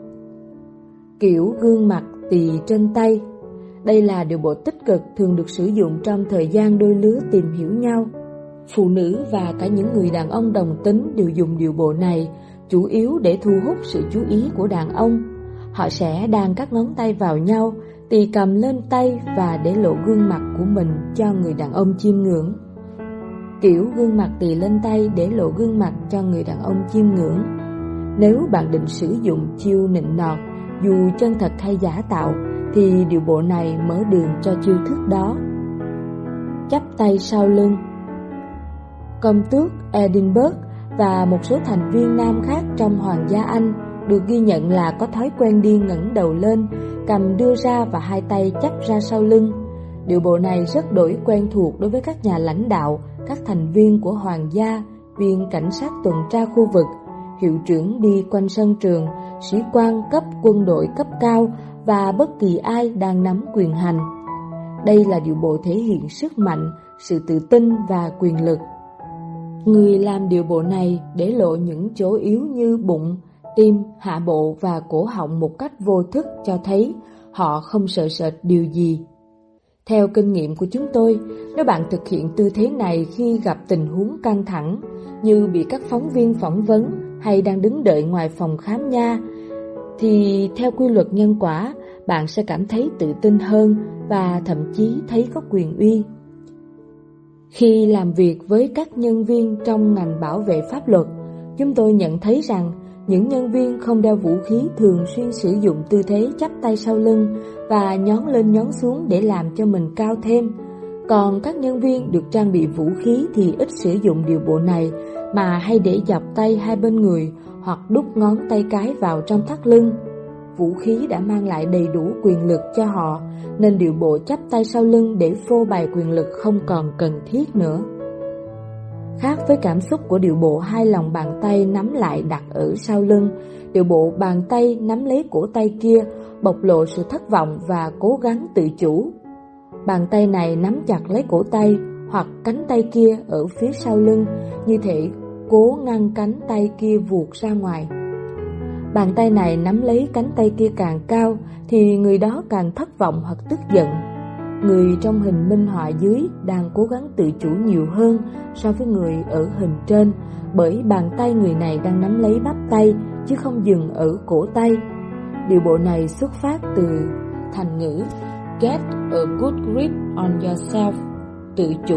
Kiểu gương mặt tì trên tay. Đây là điệu bộ tích cực thường được sử dụng trong thời gian đôi lứa tìm hiểu nhau. Phụ nữ và cả những người đàn ông đồng tính đều dùng điệu bộ này, chủ yếu để thu hút sự chú ý của đàn ông. Họ sẽ đan các ngón tay vào nhau, tì cầm lên tay và để lộ gương mặt của mình cho người đàn ông chiêm ngưỡng. Kiểu gương mặt tì lên tay để lộ gương mặt cho người đàn ông chiêm ngưỡng. Nếu bạn định sử dụng chiêu nịnh nọt, dù chân thật hay giả tạo, thì điệu bộ này mở đường cho chiêu thức đó. Chắp tay sau lưng. Công tước Edinburgh và một số thành viên nam khác trong Hoàng gia Anh được ghi nhận là có thói quen đi ngẩng đầu lên, cầm đưa ra và hai tay chắp ra sau lưng. Điệu bộ này rất đổi quen thuộc đối với các nhà lãnh đạo, các thành viên của hoàng gia, viên cảnh sát tuần tra khu vực, hiệu trưởng đi quanh sân trường, sĩ quan cấp quân đội cấp cao và bất kỳ ai đang nắm quyền hành. Đây là điệu bộ thể hiện sức mạnh, sự tự tin và quyền lực. Người làm điệu bộ này để lộ những chỗ yếu như bụng, tim, hạ bộ và cổ họng một cách vô thức cho thấy họ không sợ sệt điều gì. Theo kinh nghiệm của chúng tôi, nếu bạn thực hiện tư thế này khi gặp tình huống căng thẳng, như bị các phóng viên phỏng vấn hay đang đứng đợi ngoài phòng khám nha, thì theo quy luật nhân quả, bạn sẽ cảm thấy tự tin hơn và thậm chí thấy có quyền uy. Khi làm việc với các nhân viên trong ngành bảo vệ pháp luật, chúng tôi nhận thấy rằng những nhân viên không đeo vũ khí thường xuyên sử dụng tư thế chắp tay sau lưng và nhón lên nhón xuống để làm cho mình cao thêm. Còn các nhân viên được trang bị vũ khí thì ít sử dụng điệu bộ này, mà hay để dọc tay hai bên người hoặc đút ngón tay cái vào trong thắt lưng. Vũ khí đã mang lại đầy đủ quyền lực cho họ, nên điệu bộ chắp tay sau lưng để phô bày quyền lực không còn cần thiết nữa. Khác với cảm xúc của điệu bộ hai lòng bàn tay nắm lại đặt ở sau lưng, điệu bộ bàn tay nắm lấy cổ tay kia bộc lộ sự thất vọng và cố gắng tự chủ. Bàn tay này nắm chặt lấy cổ tay hoặc cánh tay kia ở phía sau lưng, như thể cố ngăn cánh tay kia vụt ra ngoài. Bàn tay này nắm lấy cánh tay kia càng cao thì người đó càng thất vọng hoặc tức giận. Người trong hình minh họa dưới đang cố gắng tự chủ nhiều hơn so với người ở hình trên, bởi bàn tay người này đang nắm lấy bắp tay chứ không dừng ở cổ tay. Điệu bộ này xuất phát từ thành ngữ Get a good grip on yourself, tự chủ.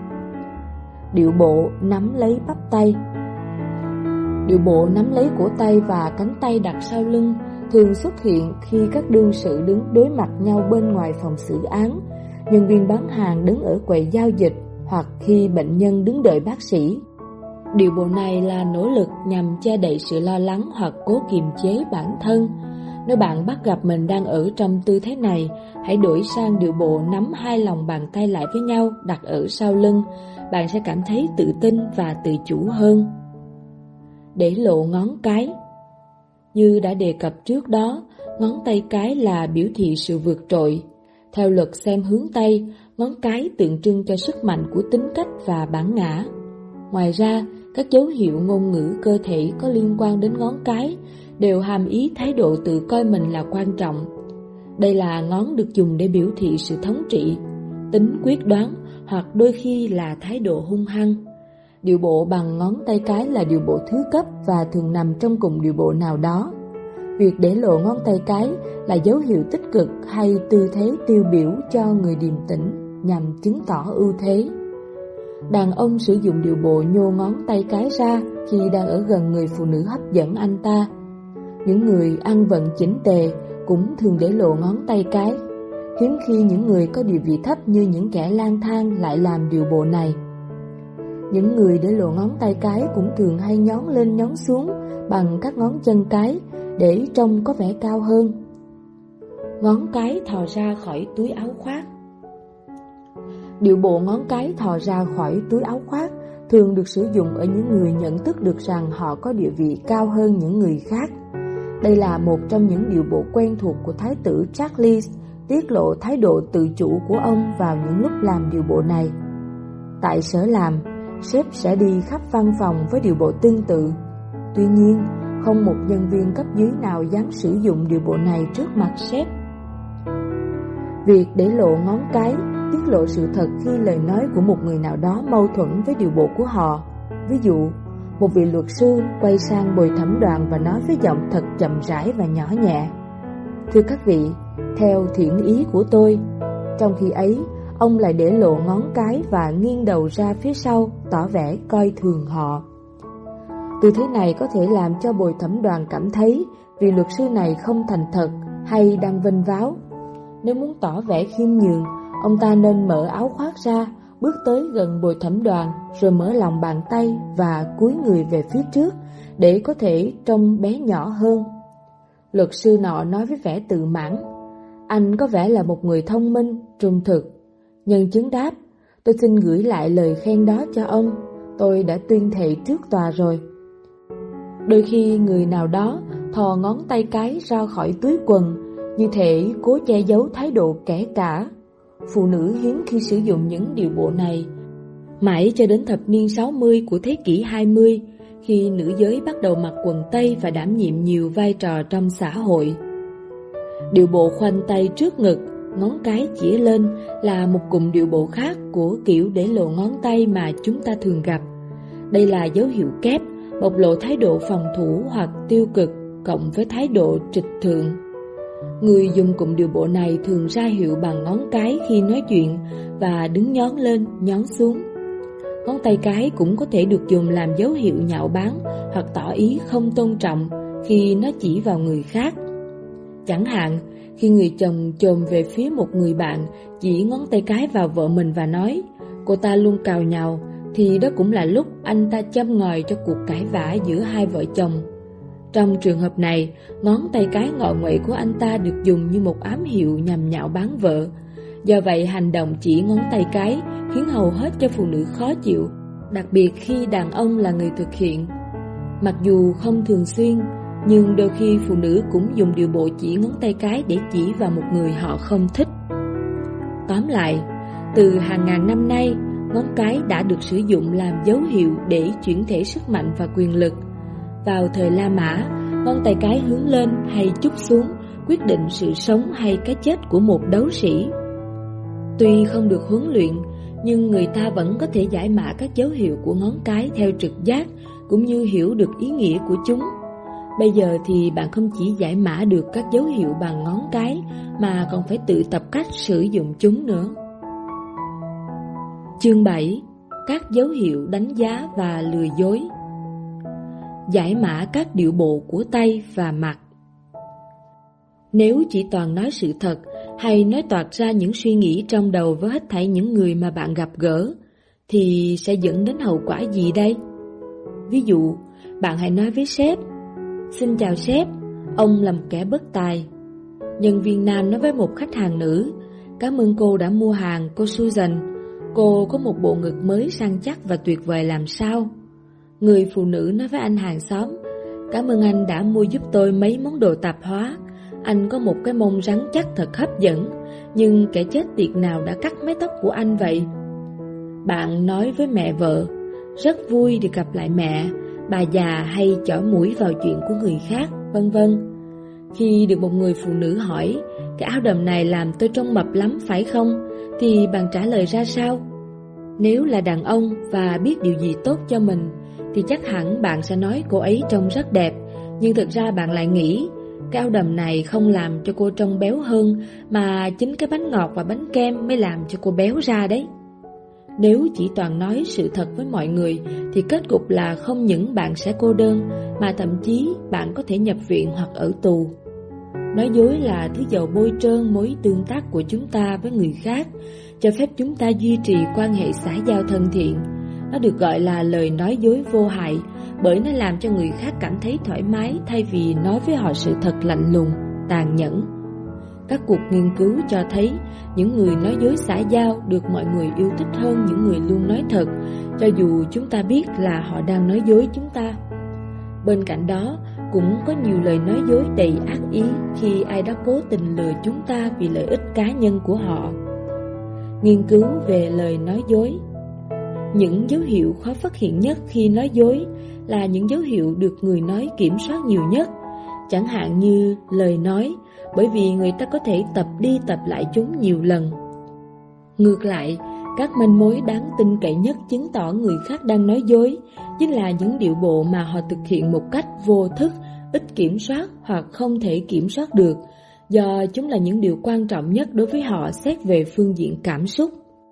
Điệu bộ nắm lấy bắp tay. Điệu bộ nắm lấy cổ tay và cánh tay đặt sau lưng thường xuất hiện khi các đương sự đứng đối mặt nhau bên ngoài phòng xử án, nhân viên bán hàng đứng ở quầy giao dịch, hoặc khi bệnh nhân đứng đợi bác sĩ. Điệu bộ này là nỗ lực nhằm che đậy sự lo lắng hoặc cố kiềm chế bản thân. Nếu bạn bắt gặp mình đang ở trong tư thế này, hãy đổi sang điệu bộ nắm hai lòng bàn tay lại với nhau đặt ở sau lưng. Bạn sẽ cảm thấy tự tin và tự chủ hơn. Để lộ ngón cái. Như đã đề cập trước đó, ngón tay cái là biểu thị sự vượt trội. Theo luật xem hướng tay, ngón cái tượng trưng cho sức mạnh của tính cách và bản ngã. Ngoài ra, các dấu hiệu ngôn ngữ cơ thể có liên quan đến ngón cái đều hàm ý thái độ tự coi mình là quan trọng. Đây là ngón được dùng để biểu thị sự thống trị, tính quyết đoán hoặc đôi khi là thái độ hung hăng. Điệu bộ bằng ngón tay cái là điệu bộ thứ cấp và thường nằm trong cùng điệu bộ nào đó. Việc để lộ ngón tay cái là dấu hiệu tích cực hay tư thế tiêu biểu cho người điềm tĩnh nhằm chứng tỏ ưu thế. Đàn ông sử dụng điệu bộ nhô ngón tay cái ra khi đang ở gần người phụ nữ hấp dẫn anh ta. Những người ăn vận chỉnh tề cũng thường để lộ ngón tay cái. Hiếm khi những người có địa vị thấp như những kẻ lang thang lại làm điệu bộ này. Những người để lộ ngón tay cái cũng thường hay nhón lên nhón xuống bằng các ngón chân cái để trông có vẻ cao hơn. Ngón cái thò ra khỏi túi áo khoác. Điệu bộ ngón cái thò ra khỏi túi áo khoác thường được sử dụng ở những người nhận thức được rằng họ có địa vị cao hơn những người khác. Đây là một trong những điệu bộ quen thuộc của Thái tử Charles, tiết lộ thái độ tự chủ của ông vào những lúc làm điệu bộ này. Tại sở làm, sếp sẽ đi khắp văn phòng với điệu bộ tương tự. Tuy nhiên, không một nhân viên cấp dưới nào dám sử dụng điệu bộ này trước mặt sếp. Việc để lộ ngón cái tiết lộ sự thật khi lời nói của một người nào đó mâu thuẫn với điệu bộ của họ. Ví dụ, một vị luật sư quay sang bồi thẩm đoàn và nói với giọng thật chậm rãi và nhỏ nhẹ: "Thưa các vị, theo thiện ý của tôi." Trong khi ấy, ông lại để lộ ngón cái và nghiêng đầu ra phía sau, tỏ vẻ coi thường họ. Tư thế này có thể làm cho bồi thẩm đoàn cảm thấy vị luật sư này không thành thật hay đang vênh váo. Nếu muốn tỏ vẻ khiêm nhường, ông ta nên mở áo khoác ra, bước tới gần bồi thẩm đoàn, rồi mở lòng bàn tay và cúi người về phía trước để có thể trông bé nhỏ hơn. Luật sư nọ nói với vẻ tự mãn: "Anh có vẻ là một người thông minh, trung thực." Nhân chứng đáp: "Tôi xin gửi lại lời khen đó cho ông. Tôi đã tuyên thệ trước tòa rồi." Đôi khi người nào đó thò ngón tay cái ra khỏi túi quần, như thể cố che giấu thái độ kẻ cả. Phụ nữ hiếm khi sử dụng những điệu bộ này. Mãi cho đến thập niên sáu mươi của thế kỷ hai mươi, khi nữ giới bắt đầu mặc quần tây và đảm nhiệm nhiều vai trò trong xã hội. Điệu bộ khoanh tay trước ngực, ngón cái chĩa lên là một cụm điệu bộ khác của kiểu để lộ ngón tay mà chúng ta thường gặp. Đây là dấu hiệu kép, bộc lộ thái độ phòng thủ hoặc tiêu cực cộng với thái độ trịch thượng. Người dùng cụm điệu bộ này thường ra hiệu bằng ngón cái khi nói chuyện và đứng nhón lên, nhón xuống. Ngón tay cái cũng có thể được dùng làm dấu hiệu nhạo báng hoặc tỏ ý không tôn trọng khi nó chỉ vào người khác. Chẳng hạn, khi người chồng chồm về phía một người bạn, chỉ ngón tay cái vào vợ mình và nói cô ta luôn càu nhàu, thì đó cũng là lúc anh ta châm ngòi cho cuộc cãi vã giữa hai vợ chồng. Trong trường hợp này, ngón tay cái ngọ nguậy của anh ta được dùng như một ám hiệu nhằm nhạo báng vợ. Do vậy, hành động chỉ ngón tay cái khiến hầu hết cho phụ nữ khó chịu, đặc biệt khi đàn ông là người thực hiện. Mặc dù không thường xuyên, nhưng đôi khi phụ nữ cũng dùng điệu bộ chỉ ngón tay cái để chỉ vào một người họ không thích. Tóm lại, từ hàng ngàn năm nay, ngón cái đã được sử dụng làm dấu hiệu để chuyển thể sức mạnh và quyền lực. Vào thời La Mã, ngón tay cái hướng lên hay chúc xuống quyết định sự sống hay cái chết của một đấu sĩ. Tuy không được huấn luyện, nhưng người ta vẫn có thể giải mã các dấu hiệu của ngón cái theo trực giác, cũng như hiểu được ý nghĩa của chúng. Bây giờ thì bạn không chỉ giải mã được các dấu hiệu bằng ngón cái, mà còn phải tự tập cách sử dụng chúng nữa. Chương bảy. Các dấu hiệu đánh giá và lừa dối. Giải mã các điệu bộ của tay và mặt. Nếu chỉ toàn nói sự thật hay nói toạc ra những suy nghĩ trong đầu với hết thảy những người mà bạn gặp gỡ, thì sẽ dẫn đến hậu quả gì đây? Ví dụ, bạn hãy nói với sếp: "Xin chào sếp, ông là một kẻ bất tài." Nhân viên nam nói với một khách hàng nữ: "Cảm ơn cô đã mua hàng, cô Susan. Cô có một bộ ngực mới săn chắc và tuyệt vời làm sao." Người phụ nữ nói với anh hàng xóm: "Cảm ơn anh đã mua giúp tôi mấy món đồ tạp hóa. Anh có một cái mông rắn chắc thật hấp dẫn, nhưng kẻ chết tiệt nào đã cắt mái tóc của anh vậy?" Bạn nói với mẹ vợ: "Rất vui được gặp lại mẹ, bà già hay chỏ mũi vào chuyện của người khác, vân vân." Khi được một người phụ nữ hỏi: "Cái áo đầm này làm tôi trông mập lắm phải không?" thì bạn trả lời ra sao? Nếu là đàn ông và biết điều gì tốt cho mình, thì chắc hẳn bạn sẽ nói cô ấy trông rất đẹp, nhưng thực ra bạn lại nghĩ cái áo đầm này không làm cho cô trông béo hơn, mà chính cái bánh ngọt và bánh kem mới làm cho cô béo ra đấy. Nếu chỉ toàn nói sự thật với mọi người, thì kết cục là không những bạn sẽ cô đơn, mà thậm chí bạn có thể nhập viện hoặc ở tù. Nói dối là thứ dầu bôi trơn mối tương tác của chúng ta với người khác, cho phép chúng ta duy trì quan hệ xã giao thân thiện, Nó được gọi là lời nói dối vô hại bởi nó làm cho người khác cảm thấy thoải mái thay vì nói với họ sự thật lạnh lùng, tàn nhẫn. Các cuộc nghiên cứu cho thấy những người nói dối xã giao được mọi người yêu thích hơn những người luôn nói thật, cho dù chúng ta biết là họ đang nói dối chúng ta. Bên cạnh đó, cũng có nhiều lời nói dối đầy ác ý khi ai đó cố tình lừa chúng ta vì lợi ích cá nhân của họ. Nghiên cứu về lời nói dối. Những dấu hiệu khó phát hiện nhất khi nói dối là những dấu hiệu được người nói kiểm soát nhiều nhất, chẳng hạn như lời nói, bởi vì người ta có thể tập đi tập lại chúng nhiều lần. Ngược lại, các manh mối đáng tin cậy nhất chứng tỏ người khác đang nói dối chính là những điệu bộ mà họ thực hiện một cách vô thức, ít kiểm soát hoặc không thể kiểm soát được, do chúng là những điều quan trọng nhất đối với họ xét về phương diện cảm xúc.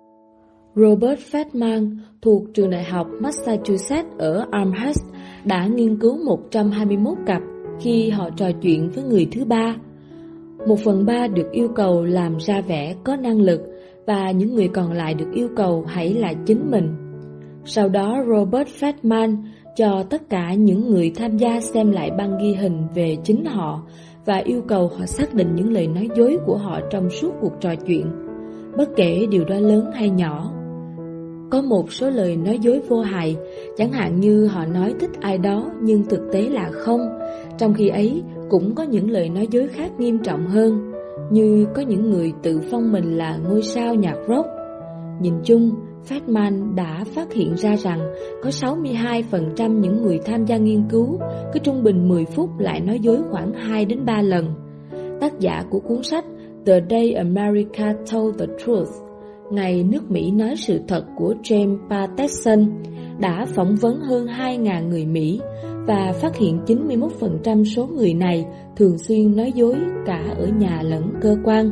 Robert Feldman thuộc trường đại học Massachusetts ở Amherst đã nghiên cứu một trăm hai mươi mốt cặp khi họ trò chuyện với người thứ ba. Một phần ba được yêu cầu làm ra vẻ có năng lực và những người còn lại được yêu cầu hãy là chính mình. Sau đó Robert Feldman cho tất cả những người tham gia xem lại băng ghi hình về chính họ và yêu cầu họ xác định những lời nói dối của họ trong suốt cuộc trò chuyện, bất kể điều đó lớn hay nhỏ. Có một số lời nói dối vô hại, chẳng hạn như họ nói thích ai đó nhưng thực tế là không. Trong khi ấy, cũng có những lời nói dối khác nghiêm trọng hơn, như có những người tự phong mình là ngôi sao nhạc rock. Nhìn chung, Feldman đã phát hiện ra rằng có sáu mươi hai phần trăm những người tham gia nghiên cứu cứ trung bình mười phút lại nói dối khoảng hai đến ba lần. Tác giả của cuốn sách The Day America Told the Truth, Ngày nước Mỹ nói sự thật của James Patterson, đã phỏng vấn hơn hai nghìn người Mỹ và phát hiện chín mươi mốt phần trăm số người này thường xuyên nói dối cả ở nhà lẫn cơ quan.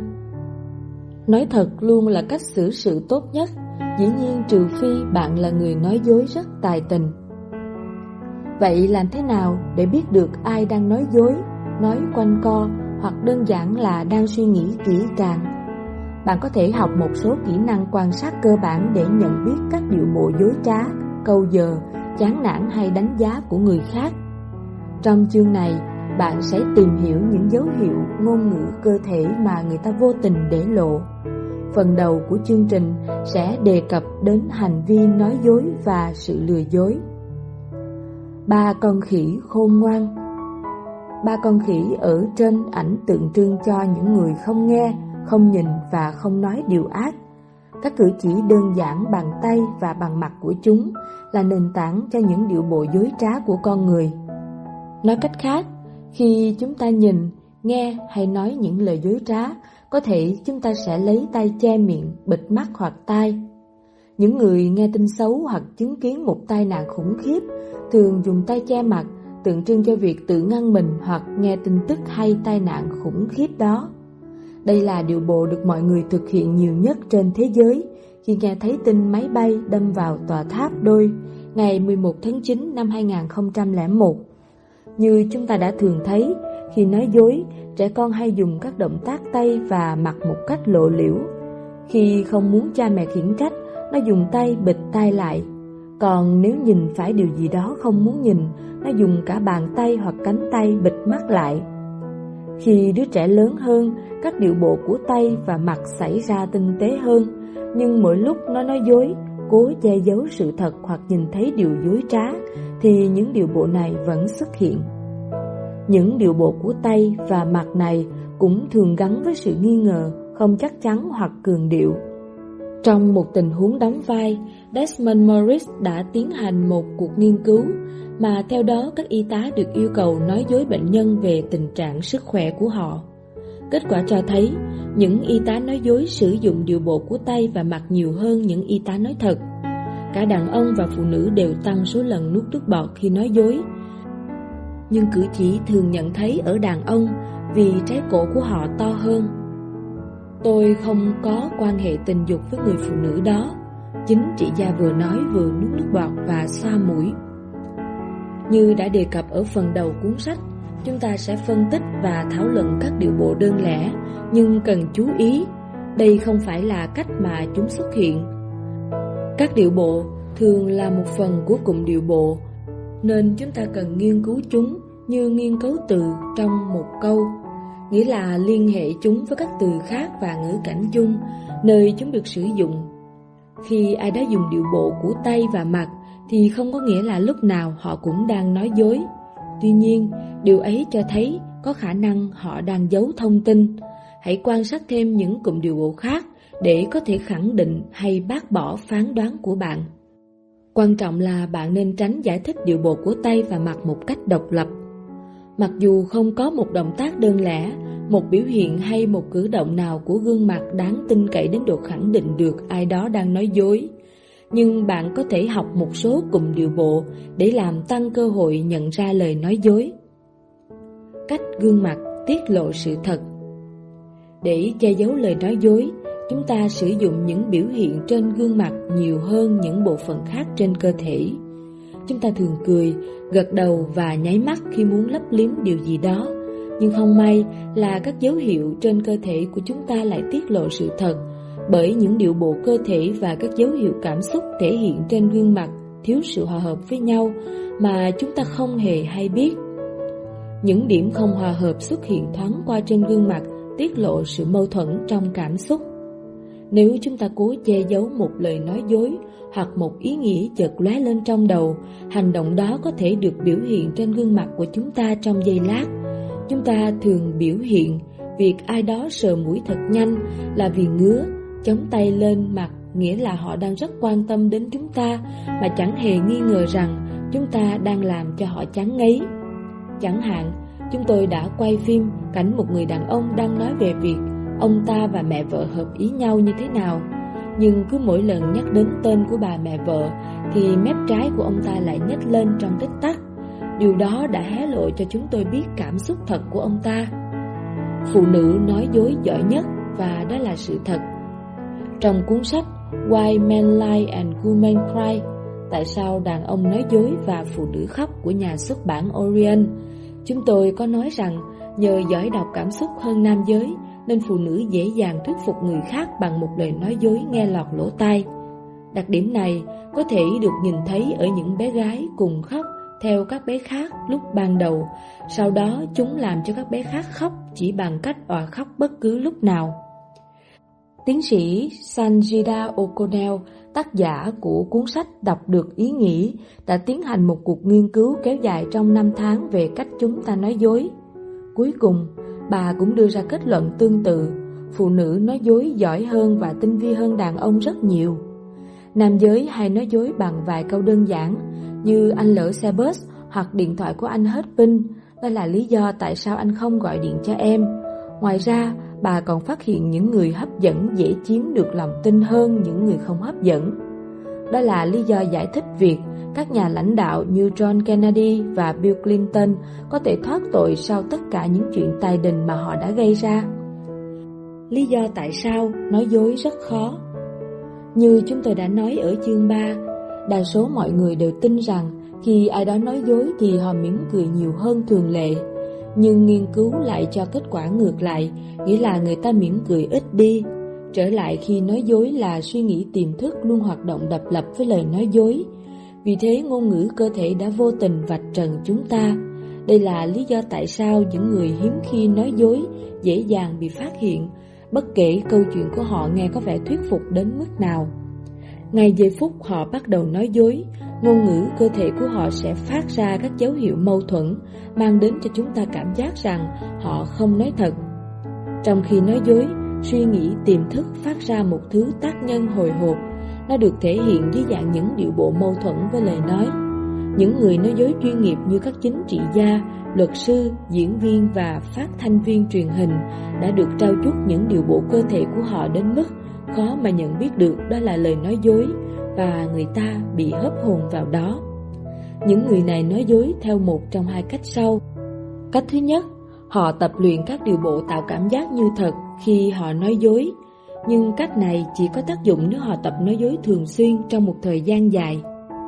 Nói thật luôn là cách xử sự tốt nhất, dĩ nhiên trừ phi bạn là người nói dối rất tài tình. Vậy làm thế nào để biết được ai đang nói dối, nói quanh co hoặc đơn giản là đang suy nghĩ kỹ càng? Bạn có thể học một số kỹ năng quan sát cơ bản để nhận biết các điệu bộ dối trá, câu giờ, chán nản hay đánh giá của người khác. Trong chương này, bạn sẽ tìm hiểu những dấu hiệu ngôn ngữ cơ thể mà người ta vô tình để lộ. Phần đầu của chương trình sẽ đề cập đến hành vi nói dối và sự lừa dối. Ba con khỉ khôn ngoan. Ba con khỉ ở trên ảnh tượng trưng cho những người không nghe, không nhìn và không nói điều ác. Các cử chỉ đơn giản bằng tay và bằng mặt của chúng là nền tảng cho những điệu bộ dối trá của con người. Nói cách khác, khi chúng ta nhìn, nghe hay nói những lời dối trá, có thể chúng ta sẽ lấy tay che miệng, bịt mắt hoặc tai. Những người nghe tin xấu hoặc chứng kiến một tai nạn khủng khiếp thường dùng tay che mặt, tượng trưng cho việc tự ngăn mình hoặc nghe tin tức hay tai nạn khủng khiếp đó. Đây là điệu bộ được mọi người thực hiện nhiều nhất trên thế giới khi nghe thấy tin máy bay đâm vào tòa tháp đôi ngày mười một tháng chín năm hai nghìn không trăm lẻ một. Như chúng ta đã thường thấy, khi nói dối, trẻ con hay dùng các động tác tay và mặt một cách lộ liễu. Khi không muốn cha mẹ khiển trách, nó dùng tay bịt tai lại. Còn nếu nhìn phải điều gì đó không muốn nhìn, nó dùng cả bàn tay hoặc cánh tay bịt mắt lại. Khi đứa trẻ lớn hơn, các điệu bộ của tay và mặt xảy ra tinh tế hơn, nhưng mỗi lúc nó nói dối, cố che giấu sự thật hoặc nhìn thấy điều dối trá, thì những điệu bộ này vẫn xuất hiện. Những điệu bộ của tay và mặt này cũng thường gắn với sự nghi ngờ, không chắc chắn hoặc cường điệu. Trong một tình huống đóng vai, Desmond Morris đã tiến hành một cuộc nghiên cứu mà theo đó các y tá được yêu cầu nói dối bệnh nhân về tình trạng sức khỏe của họ. Kết quả cho thấy, những y tá nói dối sử dụng điệu bộ của tay và mặt nhiều hơn những y tá nói thật. Cả đàn ông và phụ nữ đều tăng số lần nuốt nước bọt khi nói dối. Nhưng cử chỉ thường nhận thấy ở đàn ông vì trái cổ của họ to hơn. Tôi không có quan hệ tình dục với người phụ nữ đó, chính chị Gia vừa nói vừa nuốt nước bọt và xoa mũi. Như đã đề cập ở phần đầu cuốn sách, chúng ta sẽ phân tích và thảo luận các điệu bộ đơn lẻ, nhưng cần chú ý, đây không phải là cách mà chúng xuất hiện. Các điệu bộ thường là một phần của cụm điệu bộ, nên chúng ta cần nghiên cứu chúng như nghiên cứu từ trong một câu, nghĩa là liên hệ chúng với các từ khác và ngữ cảnh chung nơi chúng được sử dụng. Khi ai đó dùng điệu bộ của tay và mặt thì không có nghĩa là lúc nào họ cũng đang nói dối. Tuy nhiên, điều ấy cho thấy có khả năng họ đang giấu thông tin. Hãy quan sát thêm những cụm điệu bộ khác để có thể khẳng định hay bác bỏ phán đoán của bạn. Quan trọng là bạn nên tránh giải thích điệu bộ của tay và mặt một cách độc lập. Mặc dù không có một động tác đơn lẻ, một biểu hiện hay một cử động nào của gương mặt đáng tin cậy đến độ khẳng định được ai đó đang nói dối, nhưng bạn có thể học một số cụm điệu bộ để làm tăng cơ hội nhận ra lời nói dối. Cách gương mặt tiết lộ sự thật. Để che giấu lời nói dối, chúng ta sử dụng những biểu hiện trên gương mặt nhiều hơn những bộ phận khác trên cơ thể. Chúng ta thường cười, gật đầu và nháy mắt khi muốn lấp liếm điều gì đó, nhưng không may là các dấu hiệu trên cơ thể của chúng ta lại tiết lộ sự thật, bởi những điệu bộ cơ thể và các dấu hiệu cảm xúc thể hiện trên gương mặt thiếu sự hòa hợp với nhau mà chúng ta không hề hay biết. Những điểm không hòa hợp xuất hiện thoáng qua trên gương mặt tiết lộ sự mâu thuẫn trong cảm xúc. Nếu chúng ta cố che giấu một lời nói dối hoặc một ý nghĩ chợt lóe lên trong đầu, hành động đó có thể được biểu hiện trên gương mặt của chúng ta trong giây lát. Chúng ta thường biểu hiện việc ai đó sờ mũi thật nhanh là vì ngứa, chống tay lên mặt nghĩa là họ đang rất quan tâm đến chúng ta mà chẳng hề nghi ngờ rằng chúng ta đang làm cho họ chán ngấy. Chẳng hạn, chúng tôi đã quay phim cảnh một người đàn ông đang nói về việc ông ta và mẹ vợ hợp ý nhau như thế nào, nhưng cứ mỗi lần nhắc đến tên của bà mẹ vợ thì mép trái của ông ta lại nhếch lên trong tích tắc. Điều đó đã hé lộ cho chúng tôi biết cảm xúc thật của ông ta. Phụ nữ nói dối giỏi nhất, và đó là sự thật. Trong cuốn sách Why Men Lie and Women Cry, tại sao đàn ông nói dối và phụ nữ khóc của nhà xuất bản Orion, chúng tôi có nói rằng nhờ giỏi đọc cảm xúc hơn nam giới nên phụ nữ dễ dàng thuyết phục người khác bằng một lời nói dối nghe lọt lỗ tai. Đặc điểm này có thể được nhìn thấy ở những bé gái cùng khóc theo các bé khác lúc ban đầu, sau đó chúng làm cho các bé khác khóc chỉ bằng cách òa khóc bất cứ lúc nào. Tiến sĩ Sanjida O'Connell, tác giả của cuốn sách Đọc được ý nghĩ, đã tiến hành một cuộc nghiên cứu kéo dài trong năm tháng về cách chúng ta nói dối. Cuối cùng, bà cũng đưa ra kết luận tương tự, phụ nữ nói dối giỏi hơn và tinh vi hơn đàn ông rất nhiều. Nam giới hay nói dối bằng vài câu đơn giản, như anh lỡ xe bus hoặc điện thoại của anh hết pin, đó là lý do tại sao anh không gọi điện cho em. Ngoài ra, bà còn phát hiện những người hấp dẫn dễ chiếm được lòng tin hơn những người không hấp dẫn. Đó là lý do giải thích việc các nhà lãnh đạo như John Kennedy và Bill Clinton có thể thoát tội sau tất cả những chuyện tài đình mà họ đã gây ra. Lý do tại sao nói dối rất khó. Như chúng tôi đã nói ở chương ba, đa số mọi người đều tin rằng khi ai đó nói dối thì họ mỉm cười nhiều hơn thường lệ. Nhưng nghiên cứu lại cho kết quả ngược lại, nghĩa là người ta mỉm cười ít đi. Trở lại khi nói dối là suy nghĩ tiềm thức luôn hoạt động độc lập với lời nói dối. Vì thế ngôn ngữ cơ thể đã vô tình vạch trần chúng ta. Đây là lý do tại sao những người hiếm khi nói dối dễ dàng bị phát hiện, bất kể câu chuyện của họ nghe có vẻ thuyết phục đến mức nào. Ngay giây phút họ bắt đầu nói dối, ngôn ngữ cơ thể của họ sẽ phát ra các dấu hiệu mâu thuẫn, mang đến cho chúng ta cảm giác rằng họ không nói thật. Trong khi nói dối, suy nghĩ tiềm thức phát ra một thứ tác nhân hồi hộp. Nó được thể hiện dưới dạng những điệu bộ mâu thuẫn với lời nói. Những người nói dối chuyên nghiệp như các chính trị gia, luật sư, diễn viên và phát thanh viên truyền hình đã được trau chuốt những điệu bộ cơ thể của họ đến mức khó mà nhận biết được đó là lời nói dối, và người ta bị hớp hồn vào đó. Những người này nói dối theo một trong hai cách sau. Cách thứ nhất, họ tập luyện các điệu bộ tạo cảm giác như thật khi họ nói dối, nhưng cách này chỉ có tác dụng nếu họ tập nói dối thường xuyên trong một thời gian dài.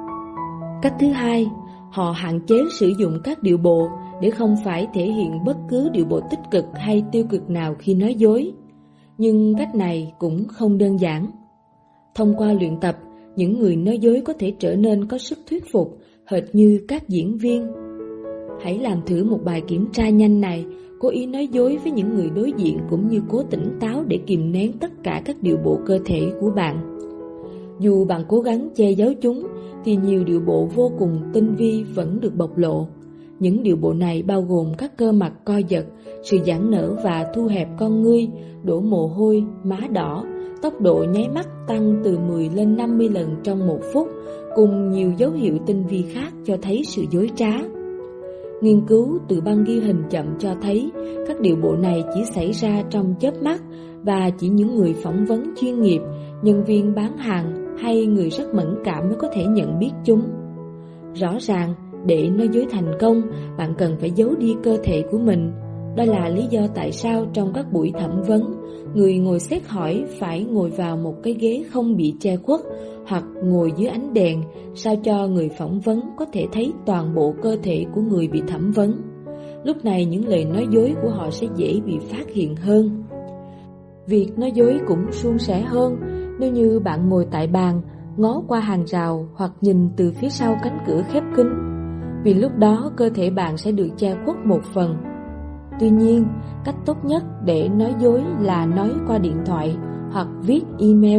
Cách thứ hai, họ hạn chế sử dụng các điệu bộ để không phải thể hiện bất cứ điệu bộ tích cực hay tiêu cực nào khi nói dối. Nhưng cách này cũng không đơn giản. Thông qua luyện tập, những người nói dối có thể trở nên có sức thuyết phục, hệt như các diễn viên. Hãy làm thử một bài kiểm tra nhanh này, cố ý nói dối với những người đối diện cũng như cố tỉnh táo để kìm nén tất cả các điệu bộ cơ thể của bạn. Dù bạn cố gắng che giấu chúng, thì nhiều điệu bộ vô cùng tinh vi vẫn được bộc lộ. Những điệu bộ này bao gồm các cơ mặt co giật, sự giãn nở và thu hẹp con ngươi, đổ mồ hôi, má đỏ, tốc độ nháy mắt tăng từ mười lên năm mươi lần trong một phút, cùng nhiều dấu hiệu tinh vi khác cho thấy sự dối trá. Nghiên cứu từ băng ghi hình chậm cho thấy các điệu bộ này chỉ xảy ra trong chớp mắt và chỉ những người phỏng vấn chuyên nghiệp, nhân viên bán hàng hay người rất mẫn cảm mới có thể nhận biết chúng. Rõ ràng, để nói dối thành công, bạn cần phải giấu đi cơ thể của mình. Đó là lý do tại sao trong các buổi thẩm vấn, người ngồi xét hỏi phải ngồi vào một cái ghế không bị che khuất hoặc ngồi dưới ánh đèn, sao cho người phỏng vấn có thể thấy toàn bộ cơ thể của người bị thẩm vấn. Lúc này những lời nói dối của họ sẽ dễ bị phát hiện hơn. Việc nói dối cũng suôn sẻ hơn nếu như bạn ngồi tại bàn, ngó qua hàng rào hoặc nhìn từ phía sau cánh cửa khép kín, vì lúc đó cơ thể bạn sẽ được che khuất một phần. Tuy nhiên, cách tốt nhất để nói dối là nói qua điện thoại hoặc viết email.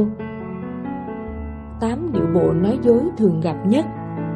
tám điệu bộ nói dối thường gặp nhất.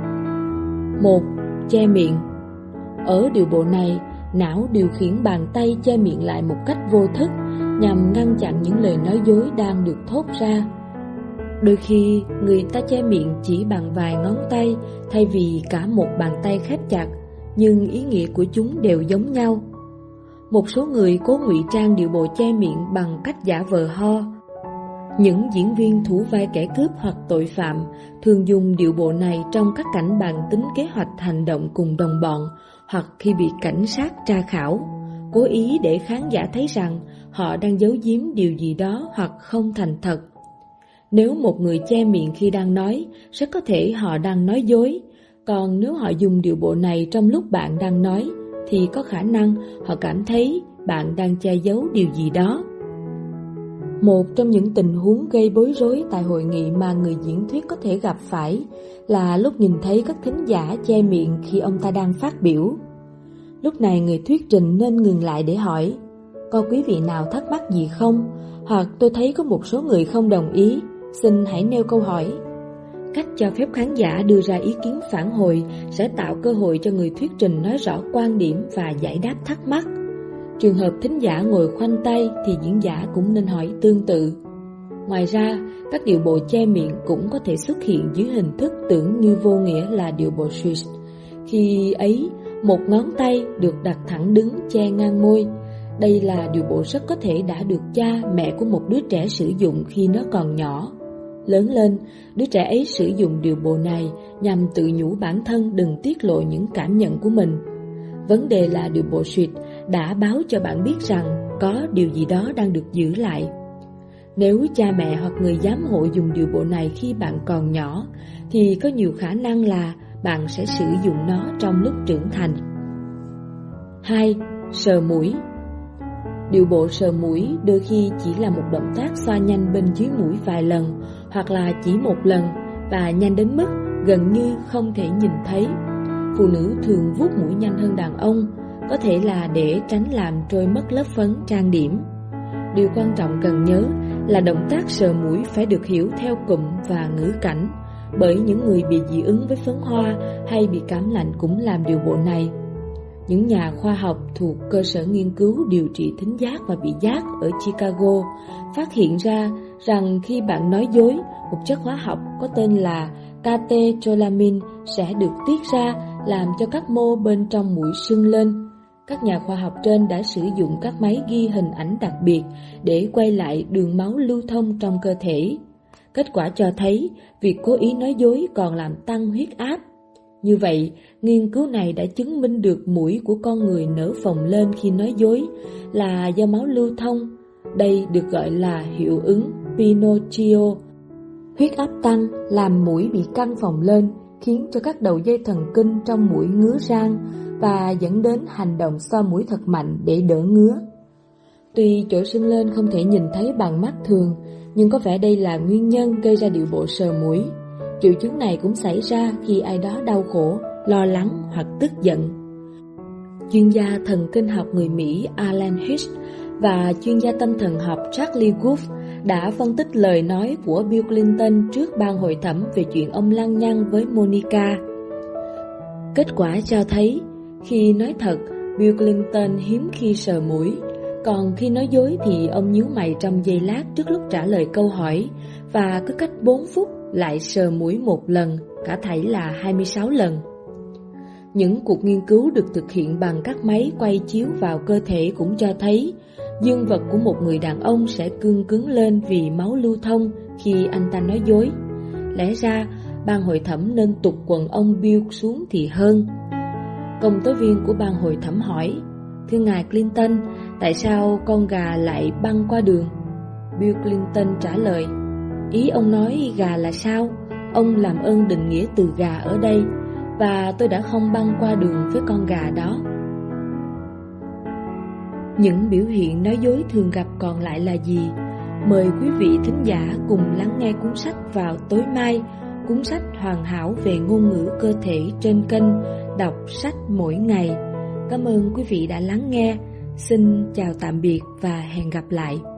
một. Che miệng. Ở điệu bộ này, não điều khiển bàn tay che miệng lại một cách vô thức nhằm ngăn chặn những lời nói dối đang được thốt ra. Đôi khi, người ta che miệng chỉ bằng vài ngón tay thay vì cả một bàn tay khép chặt, nhưng ý nghĩa của chúng đều giống nhau. Một số người cố ngụy trang điệu bộ che miệng bằng cách giả vờ ho. Những diễn viên thủ vai kẻ cướp hoặc tội phạm thường dùng điệu bộ này trong các cảnh bàn tính kế hoạch hành động cùng đồng bọn, hoặc khi bị cảnh sát tra khảo, cố ý để khán giả thấy rằng họ đang giấu giếm điều gì đó hoặc không thành thật. Nếu một người che miệng khi đang nói, rất có thể họ đang nói dối. Còn nếu họ dùng điệu bộ này trong lúc bạn đang nói, thì có khả năng họ cảm thấy bạn đang che giấu điều gì đó. Một trong những tình huống gây bối rối tại hội nghị mà người diễn thuyết có thể gặp phải là lúc nhìn thấy các thính giả che miệng khi ông ta đang phát biểu. Lúc này người thuyết trình nên ngừng lại để hỏi: "Có quý vị nào thắc mắc gì không?" Hoặc "Tôi thấy có một số người không đồng ý, xin hãy nêu câu hỏi." Cách cho phép khán giả đưa ra ý kiến phản hồi sẽ tạo cơ hội cho người thuyết trình nói rõ quan điểm và giải đáp thắc mắc. Trường hợp thính giả ngồi khoanh tay thì diễn giả cũng nên hỏi tương tự. Ngoài ra, các điệu bộ che miệng cũng có thể xuất hiện dưới hình thức tưởng như vô nghĩa là điệu bộ switch. Khi ấy, một ngón tay được đặt thẳng đứng che ngang môi. Đây là điệu bộ rất có thể đã được cha mẹ của một đứa trẻ sử dụng khi nó còn nhỏ. Lớn lên, đứa trẻ ấy sử dụng điệu bộ này nhằm tự nhủ bản thân đừng tiết lộ những cảm nhận của mình. Vấn đề là điệu bộ switch đã báo cho bạn biết rằng có điều gì đó đang được giữ lại. Nếu cha mẹ hoặc người giám hộ dùng điệu bộ này khi bạn còn nhỏ, thì có nhiều khả năng là bạn sẽ sử dụng nó trong lúc trưởng thành. hai. Sờ mũi. Điệu bộ sờ mũi đôi khi chỉ là một động tác xoa nhanh bên dưới mũi vài lần, hoặc là chỉ một lần và nhanh đến mức gần như không thể nhìn thấy. Phụ nữ thường vuốt mũi nhanh hơn đàn ông, có thể là để tránh làm trôi mất lớp phấn trang điểm. Điều quan trọng cần nhớ là động tác sờ mũi phải được hiểu theo cụm và ngữ cảnh, bởi những người bị dị ứng với phấn hoa hay bị cảm lạnh cũng làm điều bộ này. Những nhà khoa học thuộc cơ sở nghiên cứu điều trị thính giác và vị giác ở Chicago phát hiện ra rằng khi bạn nói dối, một chất hóa học có tên là catecholamine sẽ được tiết ra làm cho các mô bên trong mũi sưng lên. Các nhà khoa học trên đã sử dụng các máy ghi hình ảnh đặc biệt để quay lại đường máu lưu thông trong cơ thể. Kết quả cho thấy việc cố ý nói dối còn làm tăng huyết áp. Như vậy, nghiên cứu này đã chứng minh được mũi của con người nở phồng lên khi nói dối là do máu lưu thông. Đây được gọi là hiệu ứng Pinocchio. Huyết áp tăng làm mũi bị căng phồng lên, khiến cho các đầu dây thần kinh trong mũi ngứa rang và dẫn đến hành động xoa mũi thật mạnh để đỡ ngứa. Tuy chỗ sưng lên không thể nhìn thấy bằng mắt thường, nhưng có vẻ đây là nguyên nhân gây ra điệu bộ sờ mũi. Triệu chứng này cũng xảy ra khi ai đó đau khổ, lo lắng hoặc tức giận. Chuyên gia thần kinh học người Mỹ Alan Hirsch và chuyên gia tâm thần học Charlie Wolf đã phân tích lời nói của Bill Clinton trước ban hội thẩm về chuyện ông lăng nhăng với Monica. Kết quả cho thấy, khi nói thật, Bill Clinton hiếm khi sờ mũi, còn khi nói dối thì ông nhíu mày trong giây lát trước lúc trả lời câu hỏi, và cứ cách bốn phút lại sờ mũi một lần, cả thảy là hai mươi sáu lần. Những cuộc nghiên cứu được thực hiện bằng các máy quay chiếu vào cơ thể cũng cho thấy dương vật của một người đàn ông sẽ cương cứng lên vì máu lưu thông khi anh ta nói dối. Lẽ ra, ban hội thẩm nên tụt quần ông Bill xuống thì hơn. Công tố viên của ban hội thẩm hỏi: "Thưa ngài Clinton, tại sao con gà lại băng qua đường?" Bill Clinton trả lời: "Ý ông nói gà là sao? Ông làm ơn định nghĩa từ gà ở đây, và tôi đã không băng qua đường với con gà đó." Những biểu hiện nói dối thường gặp còn lại là gì? Mời quý vị thính giả cùng lắng nghe cuốn sách vào tối mai, cuốn sách hoàn hảo về ngôn ngữ cơ thể trên kênh Đọc Sách Mỗi Ngày. Cảm ơn quý vị đã lắng nghe. Xin chào tạm biệt và hẹn gặp lại.